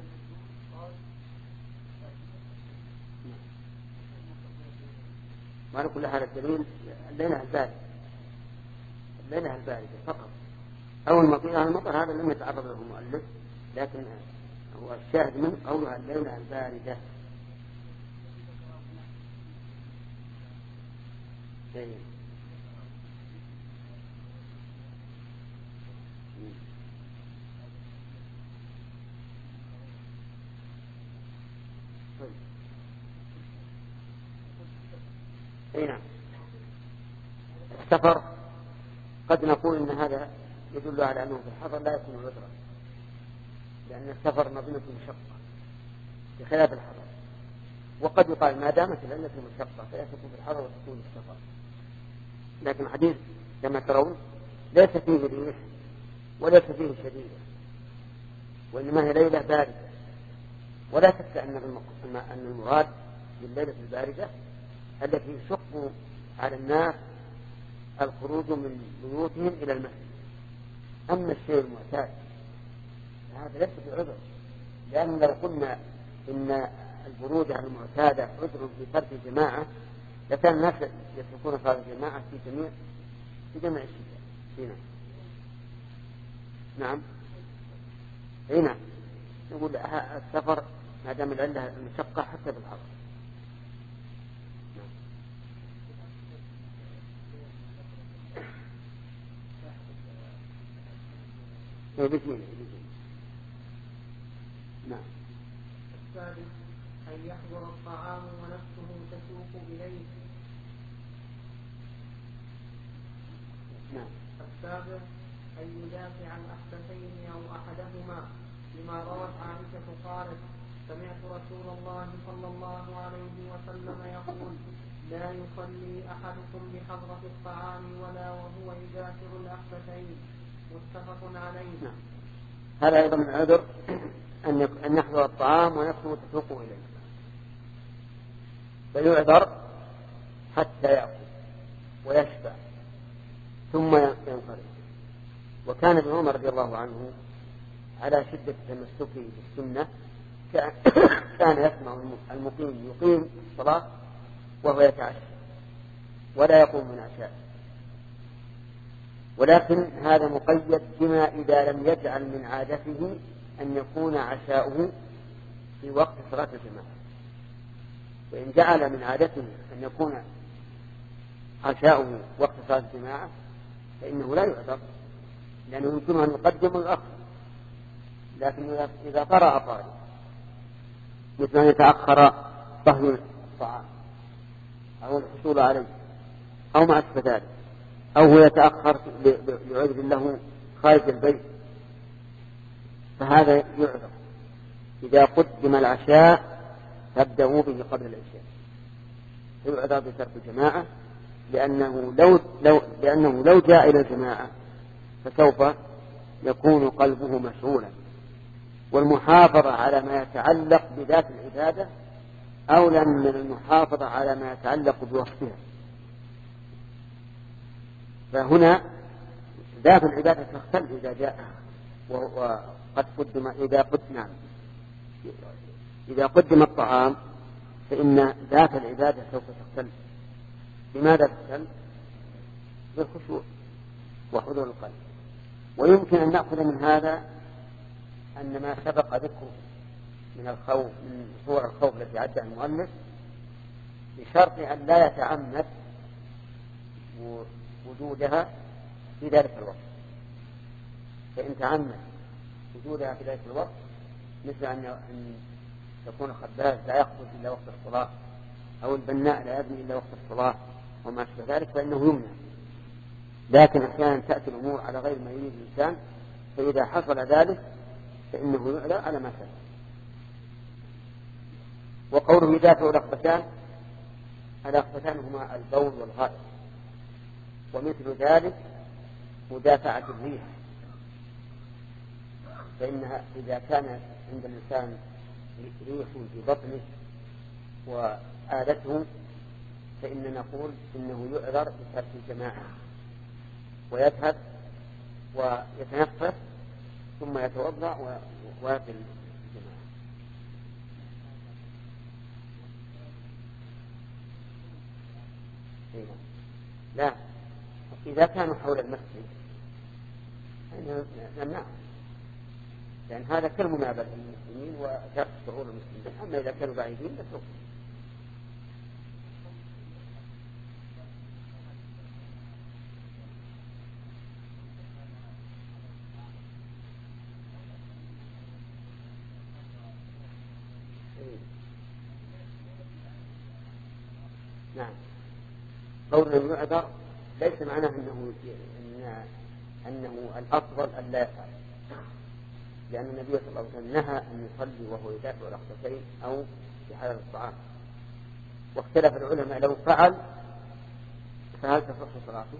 وعلى كل حال الدليل الليلة الباردة الليلة الباردة فقط، أو المطيرة المطر هذا لم يتعرض له المؤلف، لكن هو الشاهد من قولها الليلة الباردة. طيب. اي نعم. السفر قد نقول ان هذا يدل على انه في الحضر لا يكون عذرا، لان السفر مظنة مشقة بخلاف الحضر. وقد يقال ما دامت العلة مشقة فهي تكون في الحضر وتكون في السفر. لكن الحديث كما ترون ليس فيه ريح وليس فيه شديدة، وانما هي ليلة باردة ولا شك أن أن المراد بالليلة الباردة التي يشق على الناس الخروج من بيوتهم إلى المسجد. أما الشيء المعتاد هذا ليس بعذر، لأن لو قلنا إن البرودة المعتادة عذر في ترك الجماعة لكان الناس يتركون صلاة الجماعة في جميع في جميع الشتاء هنا. نعم هنا نقول السفر ما دام العلة المشقة حتى بالحر. نعم. نعم. الثالث أن يحضر الطعام ونفسه تسوق إليه. نعم. السابع أن يدافع عن أحدثين أو أحدهما، لما روت عائشة قالت: سمعت رسول الله صلى الله عليه وسلم يقول: لا يصلي أحدكم بحضرة الطعام ولا وهو يدافع الأحدثين. متفق عليه. نعم. هذا أيضا من عذر أن يحضر الطعام ونفسه تسوق إليه، فيعذر حتى يأكل ويشبع ثم ينصرف. وكان ابن عمر رضي الله عنه على شدة تمسكه بالسنة كان يسمع المقيم يقيم الصلاة وهو يتعشى ولا يقوم من عشاء، ولكن هذا مقيد بما إذا لم يجعل من عادته أن يكون عشاؤه في وقت صلاة الجماعة. وإن جعل من عادته أن يكون عشاؤه وقت صلاة الجماعة فإنه لا يعذر، لأنه يمكن أن يقدم الأخر. لكن إذا طرأ طارئ مثل أن يتأخر طهي الطعام أو الحصول عليه أو ما أشبه ذلك، أو هو يتأخر لعذر له خارج البيت، فهذا يعذر. إذا قدم العشاء فابدأوا به قبل العشاء، يعذر بترك الجماعة، لأنه لو, لو, لأنه لو جاء إلى الجماعة فسوف يكون قلبه مشغولا. والمحافظة على ما يتعلق بذات العبادة أولى من المحافظة على ما يتعلق بوصفها. فهنا ذات العبادة تختلف إذا جاء وقد قدم إذا قدم نعم إذا قدم الطعام فإن ذات العبادة سوف تختلف. لماذا تختلف؟ بالخشوع وحضور القلب. ويمكن أن نأخذ من هذا أن ما سبق ذكره من الخوف من صور الخوف التي عدها المؤلف بشرط أن لا يتعمد وجودها في ذلك الوقت. فإن تعمد وجودها في ذلك الوقت مثل أن يكون الخباز لا يخرج إلا وقت الصلاة أو البناء لا يبني إلا وقت الصلاة وما أشبه ذلك فإنه يمنع. لكن أحيانا تأتي الأمور على غير ما يريد الإنسان، فإذا حصل ذلك فإنه يعلى على ما كان. وقوله يدافع الأخبثان، الأخبثان هما البول والغائط، ومثل ذلك مدافعة الريح، فإنها إذا كان عند الإنسان ريح في بطنه وآلته فإن نقول إنه يعذر بترك الجماعة ويذهب ويتنفس ثم يتوضأ ويقل الجماعة. لا، إذا كانوا حول المسجد نمنعهم، لأن هذا كالمنابذة للمسلمين وترك شعور المسلمين. أما إذا كانوا بعيدين نتركهم. نعم، قولنا يعذر ليس معناه أنه إن أنه الأفضل أن لا يفعل، لأن النبي صلى الله عليه وسلم نهى أن يصلي وهو يدافع الأخبثين أو في حال الطعام. واختلف العلماء لو فعل فهل تصح صلاته؟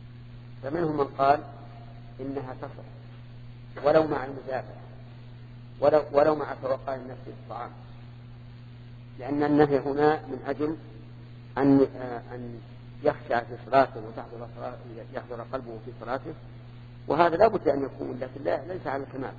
فمنهم من قال إنها تصح ولو مع المدافع، ولو, ولو مع توقع النفس الطعام، لأن النهي هنا من أجل أن أن يخشع في صلاته وتحضر يحضر قلبه في صلاته، وهذا لا بد أن يكون، لكن لا ليس على الكمال.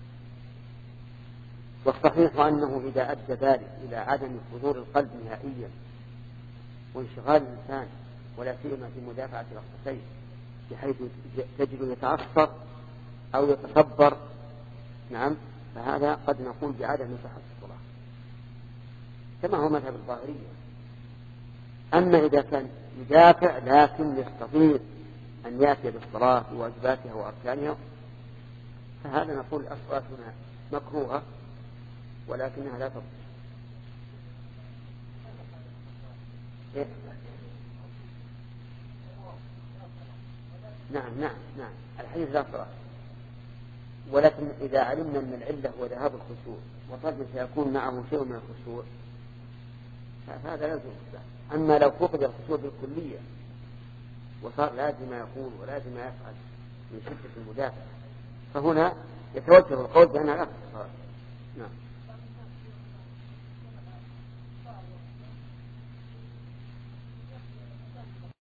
والصحيح أنه إذا أدى ذلك إلى عدم حضور القلب نهائيا وانشغال الإنسان ولا سيما في مدافعة الأخصائي بحيث تجد يتعصر أو يتصبر، نعم، فهذا قد نقول بعدم صحة الصلاة كما هو مذهب الظاهرية. أما إذا كان يدافع لكن يستطيع أن يأتي بالصلاة بواجباتها وأركانها، فهذا نقول الصلاة هنا مكروهة ولكنها لا تبطل. نعم نعم نعم الحديث لا صلاة، ولكن إذا علمنا أن العلة هو ذهاب الخشوع وطبعا سيكون معه شيء من الخشوع فهذا لا يجوز. أما لو فقد الخشوع بالكلية وصار لازم يقول ولازم يفعل من شدة المدافع فهنا يتوجه القول بأنها لا تصح. نعم.